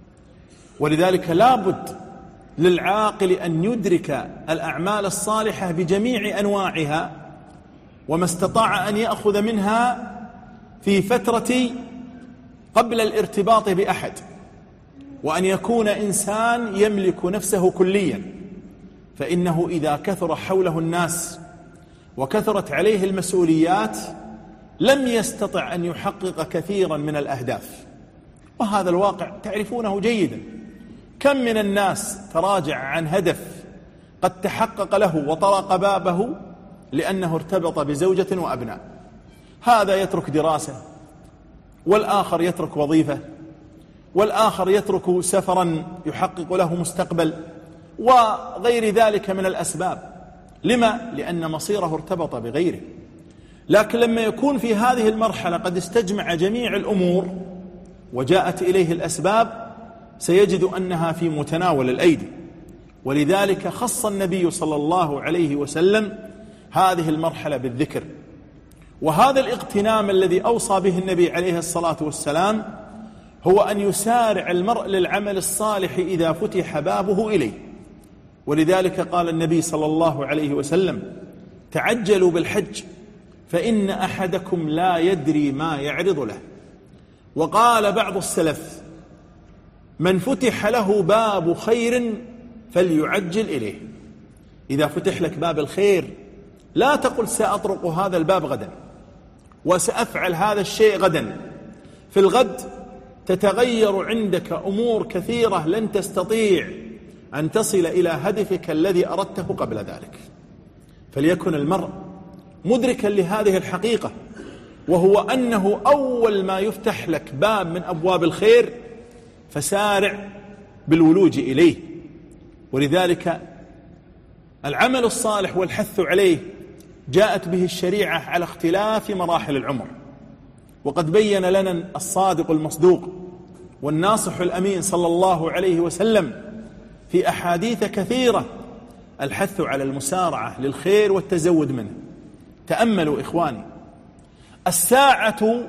ولذلك لا بد للعاقل أن يدرك الأعمال الصالحة بجميع أنواعها وما استطاع أن يأخذ منها في فترة قبل الارتباط بأحد، وأن يكون إنسان يملك نفسه كليا. فإنه إذا كثر حوله الناس وكثرت عليه المسؤوليات لم يستطع أن يحقق كثيرا من الأهداف، وهذا الواقع تعرفونه جيدا. كم من الناس تراجع عن هدف قد تحقق له وطرق بابه لأنه ارتبط بزوجة وأبناء. هذا يترك دراسة، والآخر يترك وظيفة، والآخر يترك سفرا يحقق له مستقبل، وغير ذلك من الأسباب. لما؟ لأن مصيره ارتبط بغيره. لكن لما يكون في هذه المرحلة قد استجمع جميع الأمور وجاءت إليه الأسباب سيجد أنها في متناول الأيدي. ولذلك خص النبي صلى الله عليه وسلم هذه المرحلة بالذكر. وهذا الاغتنام الذي أوصى به النبي عليه الصلاة والسلام هو أن يسارع المرء للعمل الصالح إذا فتح بابه إليه. ولذلك قال النبي صلى الله عليه وسلم: تعجلوا بالحج فإن أحدكم لا يدري ما يعرض له. وقال بعض السلف: من فتح له باب خير فليعجل إليه. إذا فتح لك باب الخير لا تقل سأطرق هذا الباب غدا وسأفعل هذا الشيء غدا. في الغد تتغير عندك أمور كثيرة لن تستطيع أن تصل إلى هدفك الذي أردته قبل ذلك. فليكن المرء مدركا لهذه الحقيقة، وهو أنه أول ما يفتح لك باب من أبواب الخير فسارع بالولوج إليه. ولذلك العمل الصالح والحث عليه جاءت به الشريعة على اختلاف مراحل العمر. وقد بين لنا الصادق المصدوق والناصح الأمين صلى الله عليه وسلم في أحاديث كثيرة الحث على المسارعة للخير والتزود منه. تأملوا إخواني، الساعة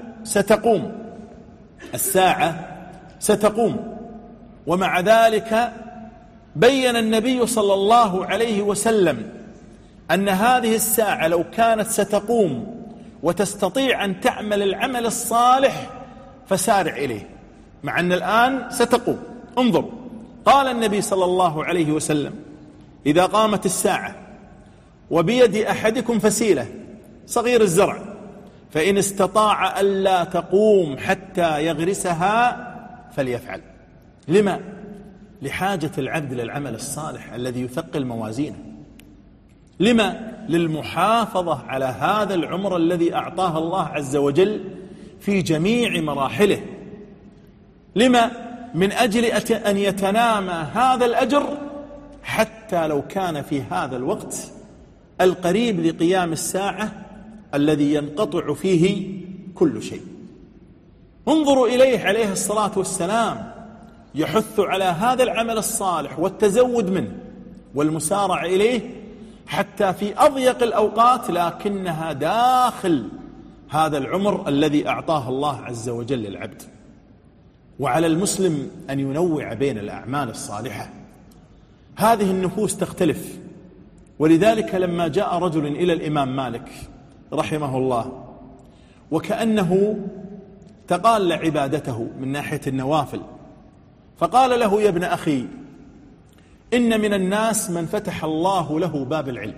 ستقوم، ومع ذلك بين النبي صلى الله عليه وسلم أن هذه الساعة لو كانت ستقوم وتستطيع أن تعمل العمل الصالح فسارع إليه، مع أن الآن ستقوم. انظروا، قال النبي صلى الله عليه وسلم: إذا قامت الساعة وبيد أحدكم فسيلة صغير الزرع فإن استطاع ألا تقوم حتى يغرسها فليفعل. لما؟ لحاجة العبد للعمل الصالح الذي يثقل موازينه. لما؟ للمحافظة على هذا العمر الذي أعطاه الله عز وجل في جميع مراحله. لما؟ من أجل أن يتنامى هذا الأجر حتى لو كان في هذا الوقت القريب لقيام الساعة الذي ينقطع فيه كل شيء. انظروا إليه عليه الصلاة والسلام يحث على هذا العمل الصالح والتزود منه والمسارع إليه حتى في أضيق الأوقات، لكنها داخل هذا العمر الذي أعطاه الله عز وجل للعبد. وعلى المسلم أن ينوع بين الأعمال الصالحة. هذه النفوس تختلف. ولذلك لما جاء رجل إلى الإمام مالك رحمه الله وكأنه تقال عبادته من ناحية النوافل، فقال له: يا ابن أخي، إن من الناس من فتح الله له باب العلم،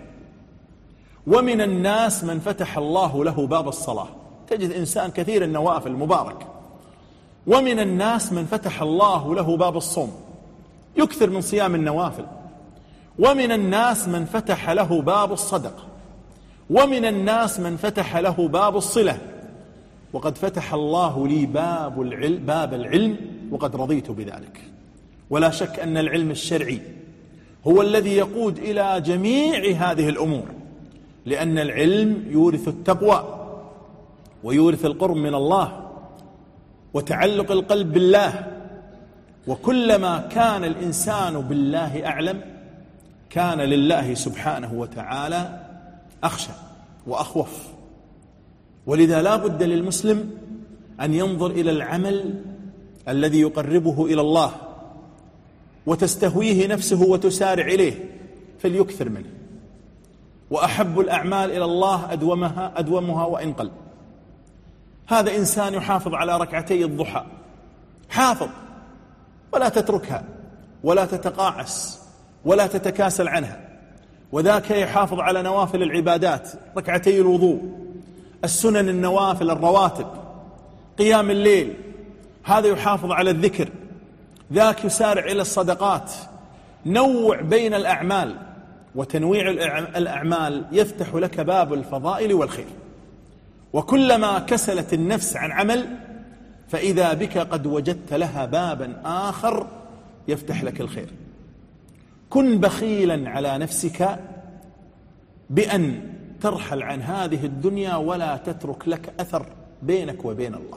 ومن الناس من فتح الله له باب الصلاة، تجد إنسان كثير النوافل مبارك. ومن الناس من فتح الله له باب الصوم، يكثر من صيام النوافل. ومن الناس من فتح له باب الصدقة. ومن الناس من فتح له باب الصلة. وقد فتح الله لي باب العلم وقد رضيت بذلك. ولا شك أن العلم الشرعي هو الذي يقود إلى جميع هذه الأمور، لأن العلم يورث التقوى ويورث القرب من الله وتعلق القلب بالله. وكلما كان الإنسان بالله أعلم كان لله سبحانه وتعالى أخشى وأخوف. ولذا لا بد للمسلم أن ينظر إلى العمل الذي يقربه إلى الله وتستهويه نفسه وتسارع إليه فليكثر منه. وأحب الأعمال إلى الله أدومها وإن قل. هذا إنسان يحافظ على ركعتي الضحى، حافظ ولا تتركها ولا تتقاعس ولا تتكاسل عنها. وذاك يحافظ على نوافل العبادات، ركعتي الوضوء، السنن النوافل الرواتب، قيام الليل، هذا يحافظ على الذكر. ذاك يسارع إلى الصدقات. نوع بين الأعمال، وتنويع الأعمال يفتح لك باب الفضائل والخير. وكلما كسلت النفس عن عمل فإذا بك قد وجدت لها بابا آخر يفتح لك الخير. كن بخيلا على نفسك بأن ترحل عن هذه الدنيا ولا تترك لك أثر بينك وبين الله.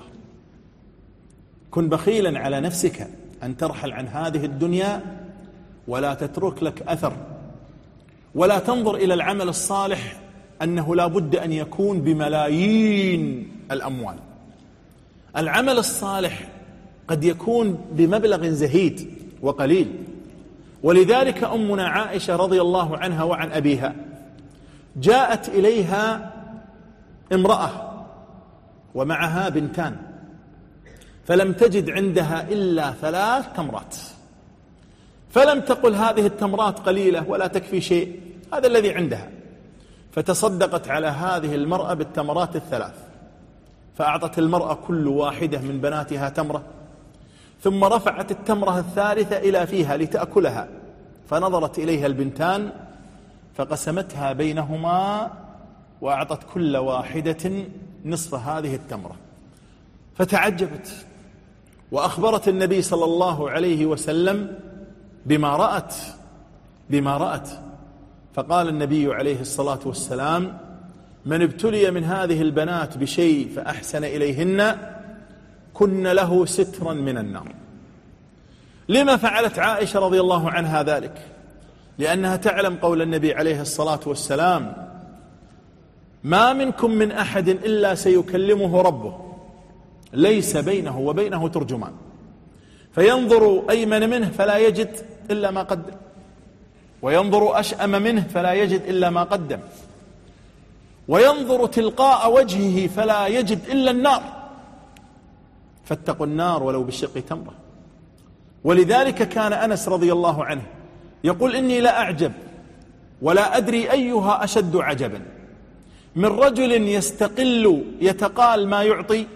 كن بخيلا على نفسك أن ترحل عن هذه الدنيا ولا تترك لك أثر. ولا تنظر إلى العمل الصالح أنه لا بد أن يكون بملايين الأموال. العمل الصالح قد يكون بمبلغ زهيد وقليل. ولذلك أمنا عائشة رضي الله عنها وعن أبيها جاءت إليها امرأة ومعها بنتان، فلم تجد عندها إلا 3 تمرات، فلم تقل هذه التمرات قليلة ولا تكفي شيء، هذا الذي عندها. فتصدقت على هذه المرأة بالتمرات 3، فأعطت المرأة كل واحدة من بناتها تمرة، ثم رفعت التمرة الثالثة إلى فيها لتأكلها، فنظرت إليها البنتان فقسمتها بينهما وأعطت كل واحدة نصف هذه التمرة. فتعجبت وأخبرت النبي صلى الله عليه وسلم بما رأت. فقال النبي عليه الصلاة والسلام: من ابتلي من هذه البنات بشيء فأحسن إليهن كن له سترا من النار. لما فعلت عائشة رضي الله عنها ذلك؟ لأنها تعلم قول النبي عليه الصلاة والسلام: ما منكم من أحد إلا سيكلمه ربه ليس بينه وبينه ترجمان، فينظر أيمن منه فلا يجد إلا ما قدم، وينظر أشأم منه فلا يجد إلا ما قدم، وينظر تلقاء وجهه فلا يجد إلا النار، فاتقوا النار ولو بالشق تمرة. ولذلك كان أنس رضي الله عنه يقول: إني لا أعجب ولا أدري أيها أشد عجبا من رجل يستقل يتقال ما يعطي،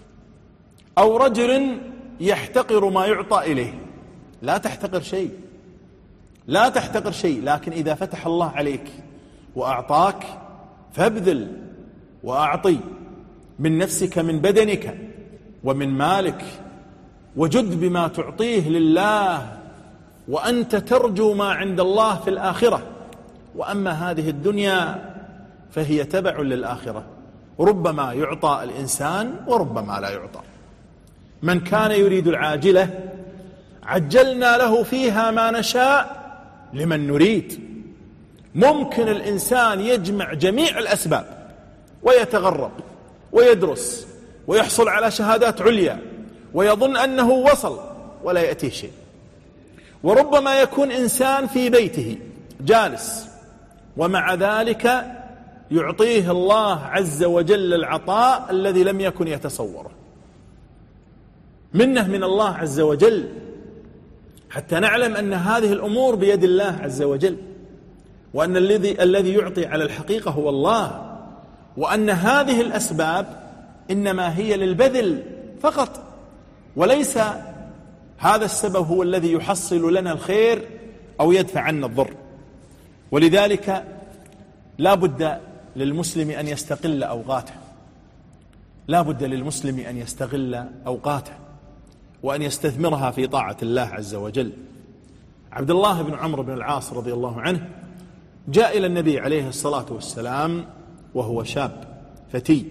أو رجل يحتقر ما يعطى إليه. لا تحتقر شيء، لا تحتقر شيء، لكن إذا فتح الله عليك وأعطاك فابذل وأعطي من نفسك من بدنك ومن مالك، وجد بما تعطيه لله وأنت ترجو ما عند الله في الآخرة. وأما هذه الدنيا فهي تبع للآخرة، ربما يعطى الإنسان وربما لا يعطى. من كان يريد العاجلة عجلنا له فيها ما نشاء لمن نريد. ممكن الإنسان يجمع جميع الأسباب ويتغرب ويدرس ويحصل على شهادات عليا ويظن أنه وصل ولا يأتيه شيء. وربما يكون إنسان في بيته جالس ومع ذلك يعطيه الله عز وجل العطاء الذي لم يكن يتصوره، منه من الله عز وجل. حتى نعلم أن هذه الأمور بيد الله عز وجل، وأن الذي يعطي على الحقيقة هو الله، وأن هذه الأسباب إنما هي للبذل فقط، وليس هذا السبب هو الذي يحصل لنا الخير أو يدفع عنا الضر. ولذلك لا بد للمسلم أن يستغل أوقاته، لا بد للمسلم أن يستغل أوقاته وأن يستثمرها في طاعة الله عز وجل. عبد الله بن عمرو بن العاص رضي الله عنه جاء إلى النبي عليه الصلاة والسلام وهو شاب فتي،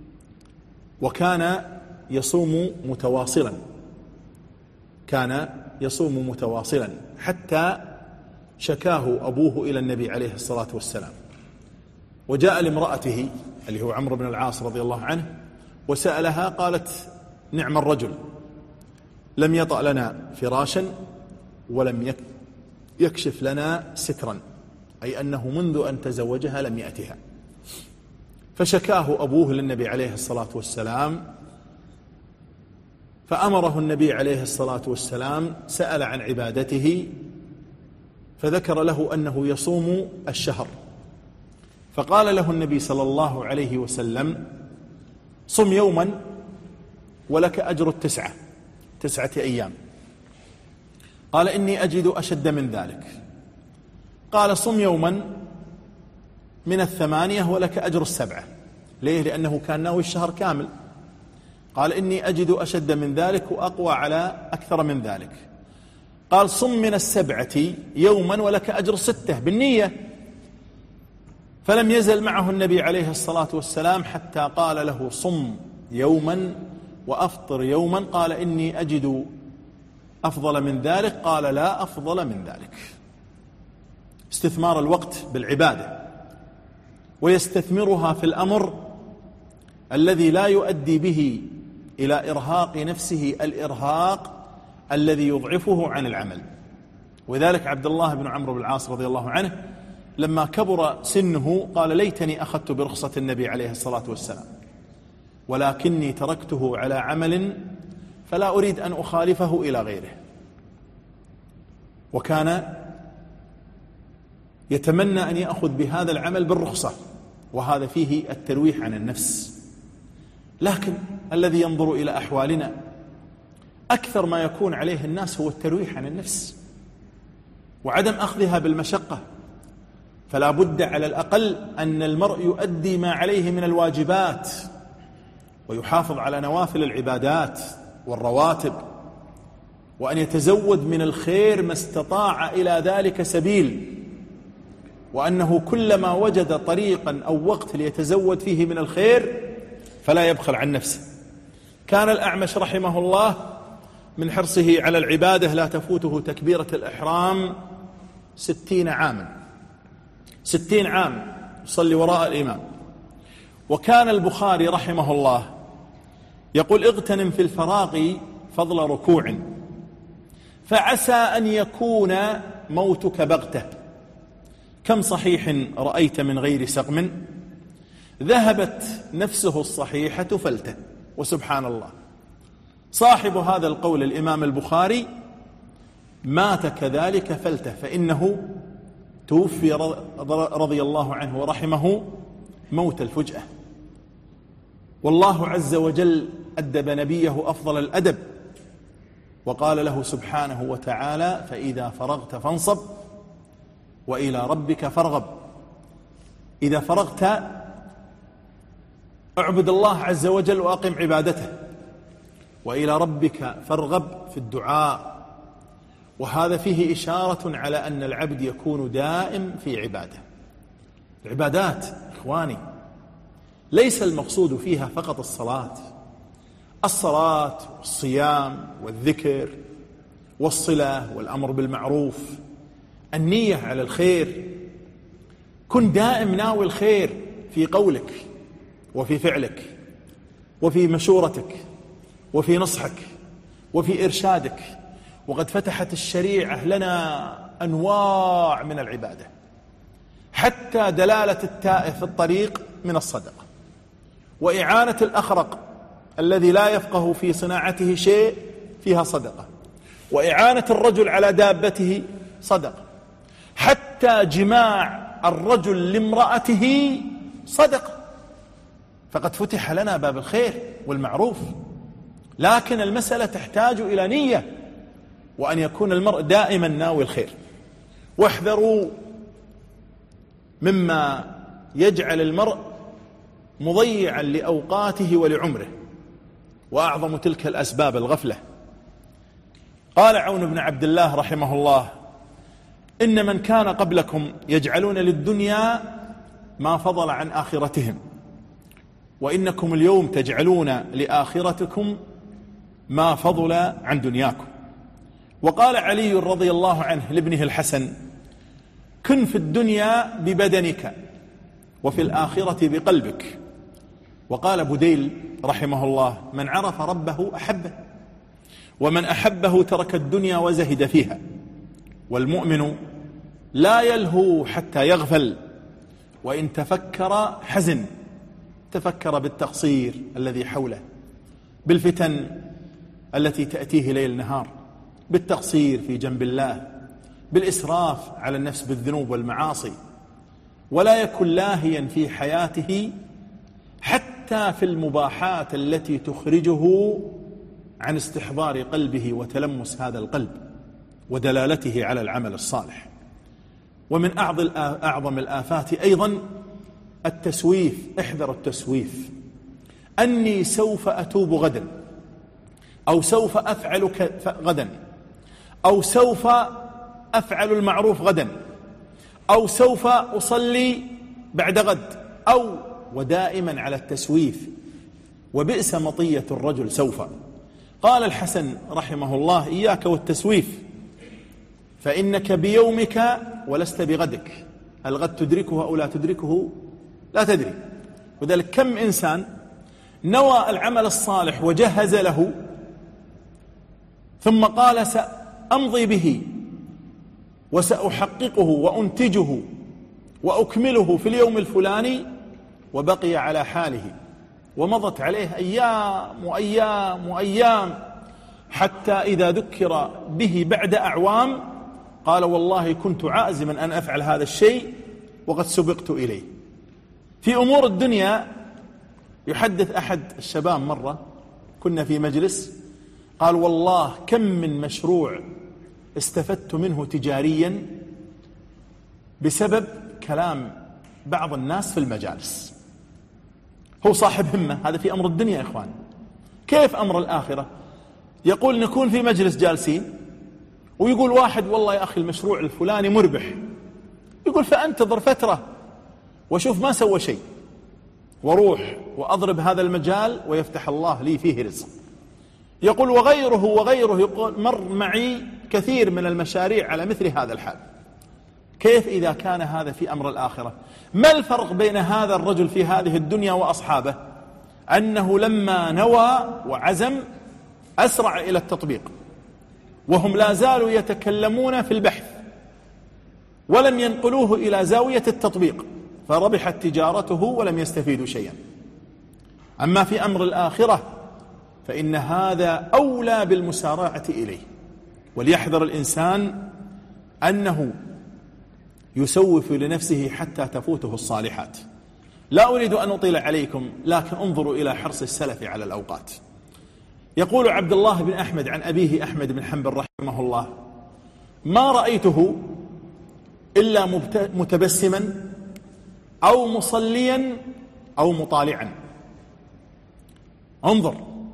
وكان يصوم متواصلا، كان يصوم متواصلا حتى شكاه أبوه إلى النبي عليه الصلاة والسلام، وجاء لامرأته اللي هو عمرو بن العاص رضي الله عنه وسألها، قالت: نعم الرجل، لم يطأ لنا فراشا ولم يكشف لنا سترا، أي أنه منذ أن تزوجها لم يأتها. فشكاه أبوه للنبي عليه الصلاة والسلام، فأمره النبي عليه الصلاة والسلام، سأل عن عبادته فذكر له أنه يصوم الشهر، فقال له النبي صلى الله عليه وسلم: صم يوما ولك أجر 9 أيام. قال: إني أجد أشد من ذلك. قال: صم يوما من 8 ولك أجر 7. ليه؟ لأنه كان ناوي الشهر كامل. قال: إني أجد أشد من ذلك وأقوى على أكثر من ذلك. قال: صم من 7 يوما ولك أجر 6 بالنية. فلم يزل معه النبي عليه الصلاة والسلام حتى قال له: صم يوما وأفطر يوما. قال: إني أجد أفضل من ذلك. قال: لا أفضل من ذلك. استثمار الوقت بالعبادة، ويستثمرها في الأمر الذي لا يؤدي به إلى إرهاق نفسه الإرهاق الذي يضعفه عن العمل. وذلك عبد الله بن عمرو بن العاص رضي الله عنه لما كبر سنه قال: ليتني أخذت برخصة النبي عليه الصلاة والسلام، ولكني تركته على عمل فلا أريد أن أخالفه إلى غيره. وكان يتمنى أن يأخذ بهذا العمل بالرخصة، وهذا فيه الترويح عن النفس. لكن الذي ينظر إلى أحوالنا أكثر ما يكون عليه الناس هو الترويح عن النفس وعدم أخذها بالمشقة. فلا بد على الأقل أن المرء يؤدي ما عليه من الواجبات، ويحافظ على نوافل العبادات والرواتب، وأن يتزود من الخير ما استطاع إلى ذلك سبيل، وأنه كلما وجد طريقا أو وقت ليتزود فيه من الخير فلا يبخل عن نفسه. كان الأعمش رحمه الله من حرصه على العبادة لا تفوته تكبيرة الإحرام 60 عاما، 60 عام يصلي وراء الإمام. وكان البخاري رحمه الله يقول: اغتنم في الفراغ فضل ركوع، فعسى أن يكون موتك بغتة. كم صحيح رأيت من غير سقم، ذهبت نفسه الصحيحة فلته. وسبحان الله، صاحب هذا القول الإمام البخاري مات كذلك فلته، فإنه توفي رضي الله عنه ورحمه موت الفجأة. والله عز وجل أدب نبيه أفضل الأدب، وقال له سبحانه وتعالى: فإذا فرغت فانصب وإلى ربك فارغب. إذا فرغت اعبد الله عز وجل وأقم عبادته، وإلى ربك فارغب في الدعاء. وهذا فيه إشارة على أن العبد يكون دائم في عبادة. العبادات إخواني ليس المقصود فيها فقط الصلاة والصيام والذكر والصلة والأمر بالمعروف، النية على الخير. كن دائم ناوي الخير في قولك وفي فعلك وفي مشورتك وفي نصحك وفي إرشادك. وقد فتحت الشريعة لنا أنواع من العبادة، حتى دلالة التائه في الطريق من الصدقة، وإعانة الأخرق الذي لا يفقه في صناعته شيء فيها صدقة، وإعانة الرجل على دابته صدقة، حتى جماع الرجل لامرأته صدقة. فقد فتح لنا باب الخير والمعروف، لكن المسألة تحتاج إلى نية، وأن يكون المرء دائما ناوي الخير. واحذروا مما يجعل المرء مضيعا لأوقاته ولعمره، وأعظم تلك الأسباب الغفلة. قال عون بن عبد الله رحمه الله: إن من كان قبلكم يجعلون للدنيا ما فضل عن آخرتهم، وإنكم اليوم تجعلون لآخرتكم ما فضل عن دنياكم. وقال علي رضي الله عنه لابنه الحسن: كن في الدنيا ببدنك وفي الآخرة بقلبك. وقال بديل رحمه الله: من عرف ربه أحبه، ومن أحبه ترك الدنيا وزهد فيها. والمؤمن لا يلهو حتى يغفل، وإن تفكر حزن. تفكر بالتقصير الذي حوله، بالفتن التي تأتيه ليل نهار، بالتقصير في جنب الله، بالإسراف على النفس بالذنوب والمعاصي. ولا يكن لاهيا في حياته حتى في المباحات التي تخرجه عن استحضار قلبه وتلمس هذا القلب ودلالته على العمل الصالح. ومن أعظم الآفات أيضا التسويف. احذر التسويف، أني سوف أتوب غدا، أو سوف أفعل غدا، أو سوف أفعل المعروف غدا، أو سوف أصلي بعد غد، أو ودائما على التسويف. وبئس مطية الرجل سوف. قال الحسن رحمه الله: إياك والتسويف، فإنك بيومك ولست بغدك. الغد تدركه أو لا تدركه لا تدري. وذلك كم إنسان نوى العمل الصالح وجهز له، ثم قال سأمضي به وسأحققه وأنتجه وأكمله في اليوم الفلاني، وبقي على حاله، ومضت عليه أيام وأيام وأيام، حتى إذا ذكر به بعد أعوام قال: والله كنت عازما أن أفعل هذا الشيء وقد سبقت إليه. في أمور الدنيا يحدث أحد الشباب مرة، كنا في مجلس، قال: والله كم من مشروع استفدت منه تجاريا بسبب كلام بعض الناس في المجالس. هو صاحب همة، هذا في أمر الدنيا يا إخوان. كيف أمر الآخرة؟ يقول: نكون في مجلس جالسين، ويقول واحد: والله يا أخي المشروع الفلاني مربح. يقول: فأنتظر فترة وشوف ما سوى شيء، وروح وأضرب هذا المجال ويفتح الله لي فيه رزق. يقول: وغيره يقول: مر معي كثير من المشاريع على مثل هذا الحال. كيف إذا كان هذا في أمر الآخرة؟ ما الفرق بين هذا الرجل في هذه الدنيا وأصحابه؟ أنه لما نوى وعزم أسرع إلى التطبيق، وهم لا زالوا يتكلمون في البحث ولم ينقلوه إلى زاوية التطبيق، فربحت تجارته ولم يستفيدوا شيئا. أما في أمر الآخرة فإن هذا أولى بالمسارعة إليه. وليحذر الإنسان أنه يسوف لنفسه حتى تفوته الصالحات. لا أريد أن أطيل عليكم، لكن انظروا إلى حرص السلف على الأوقات. يقول عبد الله بن أحمد عن أبيه أحمد بن حنبل رحمه الله: ما رأيته إلا متبسما أو مصليا أو مطالعا. انظر،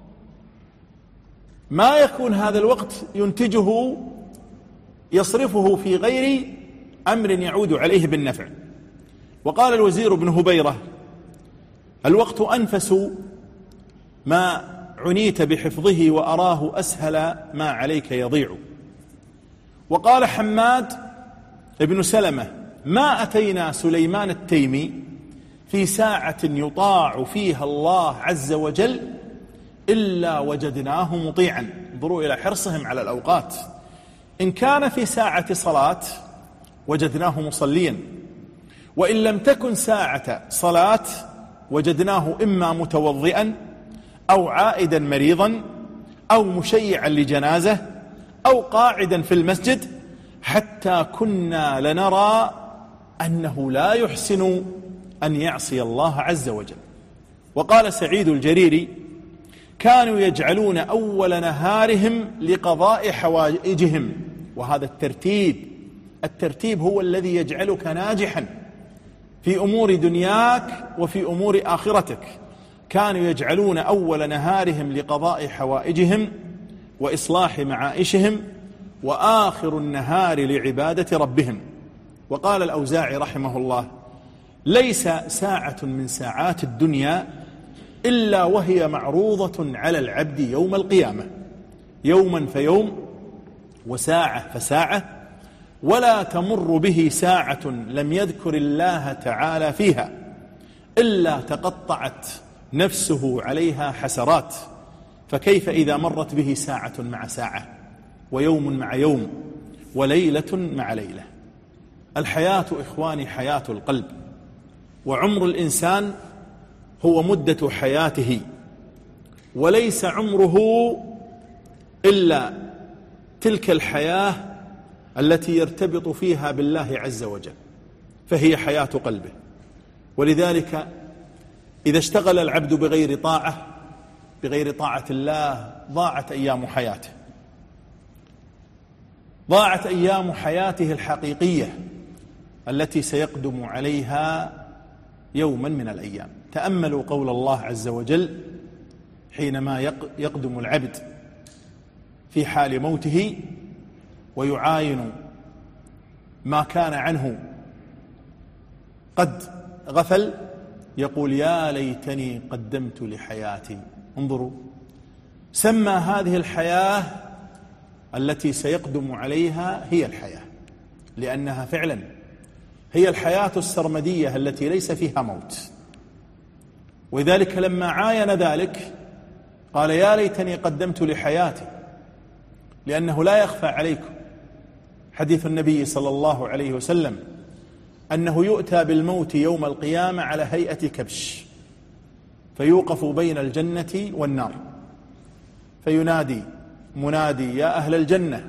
ما يكون هذا الوقت ينتجه يصرفه في غير أمر يعود عليه بالنفع. وقال الوزير بن هبيرة: الوقت أنفس ما عنيت بحفظه، وأراه أسهل ما عليك يضيع. وقال حماد ابن سلمة: ما أتينا سليمان التيمي في ساعة يطاع فيها الله عز وجل إلا وجدناه مطيعا. انظروا إلى حرصهم على الأوقات. إن كان في ساعة صلاة وجدناه مصليا، وإن لم تكن ساعة صلاة وجدناه إما متوضئا أو عائدا مريضا أو مشيعا لجنازة أو قاعدا في المسجد حتى كنا لنرى أنه لا يحسن أن يعصي الله عز وجل. وقال سعيد الجريري: كانوا يجعلون أول نهارهم لقضاء حوائجهم. وهذا الترتيب هو الذي يجعلك ناجحا في أمور دنياك وفي أمور آخرتك. كانوا يجعلون أول نهارهم لقضاء حوائجهم وإصلاح معائشهم، وآخر النهار لعبادة ربهم. وقال الأوزاعي رحمه الله: ليس ساعة من ساعات الدنيا إلا وهي معروضة على العبد يوم القيامة، يوما فيوم وساعة فساعة، ولا تمر به ساعة لم يذكر الله تعالى فيها إلا تقطعت نفسه عليها حسرات. فكيف إذا مرت به ساعة مع ساعة، ويوم مع يوم، وليلة مع ليلة؟ الحياة إخواني حياة القلب، وعمر الإنسان هو مدة حياته، وليس عمره إلا تلك الحياة التي يرتبط فيها بالله عز وجل، فهي حياة قلبه. ولذلك إذا اشتغل العبد بغير طاعة الله ضاعت أيام حياته، ضاعت أيام حياته الحقيقية التي سيقدم عليها يوما من الأيام. تأملوا قول الله عز وجل حينما يقدم العبد في حال موته ويعاين ما كان عنه قد غفل، يقول: يا ليتني قدمت لحياتي. انظروا، سمى هذه الحياة التي سيقدم عليها هي الحياة، لأنها فعلا هي الحياة السرمدية التي ليس فيها موت. ولذلك لما عاين ذلك قال: يا ليتني قدمت لحياتي. لأنه لا يخفى عليكم حديث النبي صلى الله عليه وسلم أنه يؤتى بالموت يوم القيامة على هيئة كبش، فيوقف بين الجنة والنار، فينادي منادي: يا أهل الجنة،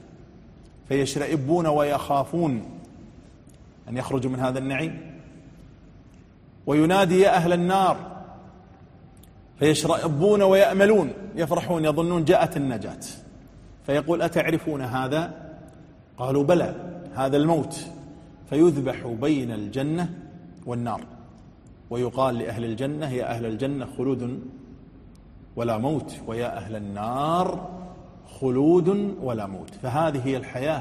فيشرئبون ويخافون أن يخرجوا من هذا النعيم، وينادي: يا أهل النار، فيشرئبون ويأملون، يفرحون يظنون جاءت النجاة، فيقول: أتعرفون هذا؟ قالوا: بلى، هذا الموت. فيذبح بين الجنة والنار، ويقال لأهل الجنة: يا أهل الجنة خلود ولا موت، ويا أهل النار خلود ولا موت. فهذه هي الحياة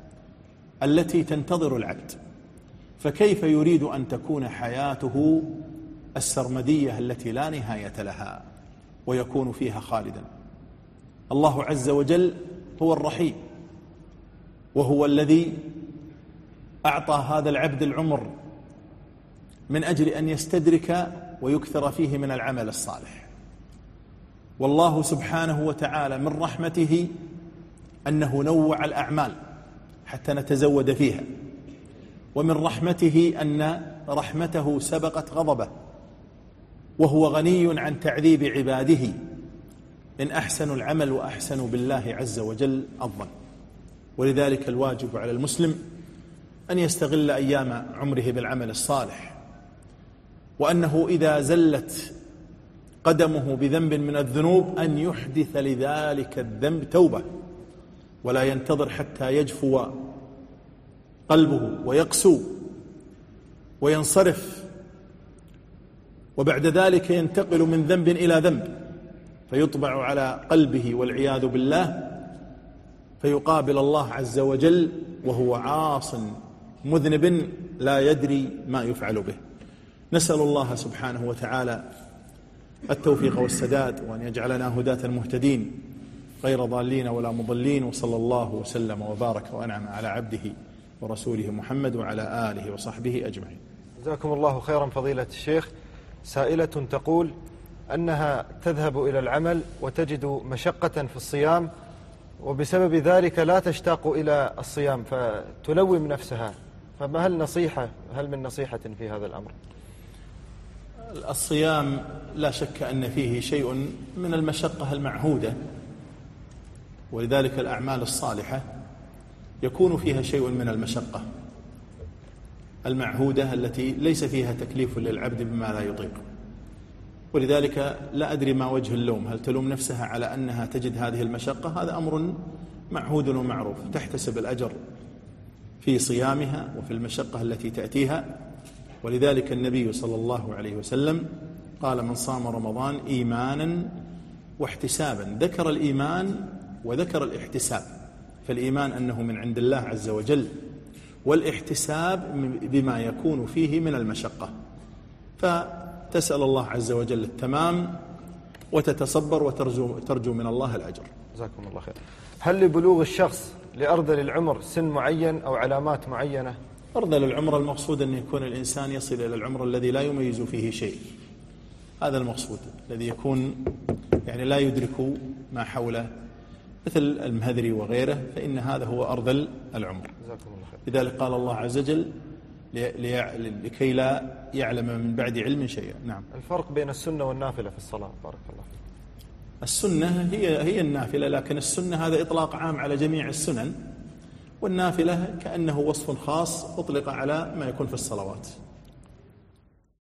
التي تنتظر العبد. فكيف يريد أن تكون حياته السرمدية التي لا نهاية لها ويكون فيها خالدا؟ الله عز وجل هو الرحيم، وهو الذي أعطى هذا العبد العمر من أجل أن يستدرك ويكثر فيه من العمل الصالح. والله سبحانه وتعالى من رحمته أنه نوع الأعمال حتى نتزود فيها، ومن رحمته أن رحمته سبقت غضبه، وهو غني عن تعذيب عباده إن أحسنوا العمل وأحسنوا بالله عز وجل الظن. ولذلك الواجب على المسلم أن يستغل أيام عمره بالعمل الصالح، وأنه إذا زلت قدمه بذنب من الذنوب أن يحدث لذلك الذنب توبة، ولا ينتظر حتى يجفو قلبه ويقسو وينصرف، وبعد ذلك ينتقل من ذنب إلى ذنب فيطبع على قلبه والعياذ بالله، فيقابل الله عز وجل وهو عاص مذنب لا يدري ما يفعل به. نسأل الله سبحانه وتعالى التوفيق والسداد، وأن يجعلنا هداة مهتدين غير ضالين ولا مضلين. وصلى الله وسلم وبارك وأنعم على عبده ورسوله محمد وعلى آله وصحبه أجمعين. جزاكم الله خيرا فضيلة الشيخ. سائلة تقول أنها تذهب إلى العمل وتجد مشقة في الصيام، وبسبب ذلك لا تشتاق إلى الصيام فتلوم نفسها، هل من نصيحة في هذا الأمر؟ الصيام لا شك أن فيه شيء من المشقة المعهودة، ولذلك الأعمال الصالحة يكون فيها شيء من المشقة المعهودة التي ليس فيها تكليف للعبد بما لا يطيق. ولذلك لا أدري ما وجه اللوم، هل تلوم نفسها على أنها تجد هذه المشقة؟ هذا أمر معهود ومعروف، تحتسب الأجر في صيامها وفي المشقة التي تأتيها. ولذلك النبي صلى الله عليه وسلم قال: من صام رمضان إيمانا واحتسابا. ذكر الإيمان وذكر الاحتساب، فالإيمان أنه من عند الله عز وجل، والاحتساب بما يكون فيه من المشقة. فتسأل الله عز وجل التمام وتتصبر وترجو من الله الأجر. جزاكم الله خير. هل لبلوغ الشخص لأرذل العمر سن معين أو علامات معينة؟ أرذل العمر المقصود أن يكون الإنسان يصل إلى العمر الذي لا يميز فيه شيء، هذا المقصود، الذي يكون يعني لا يدرك ما حوله مثل المهذري وغيره، فإن هذا هو أرذل العمر. جزاكم الله خير. لذلك قال الله عز وجل: لكي لا يعلم من بعد علم شيئا. نعم. الفرق بين السنة والنافلة في الصلاة؟ بارك الله فيك. السنة هي النافلة، لكن السنة هذا إطلاق عام على جميع السنن، والنافلة كأنه وصف خاص أطلق على ما يكون في الصلوات.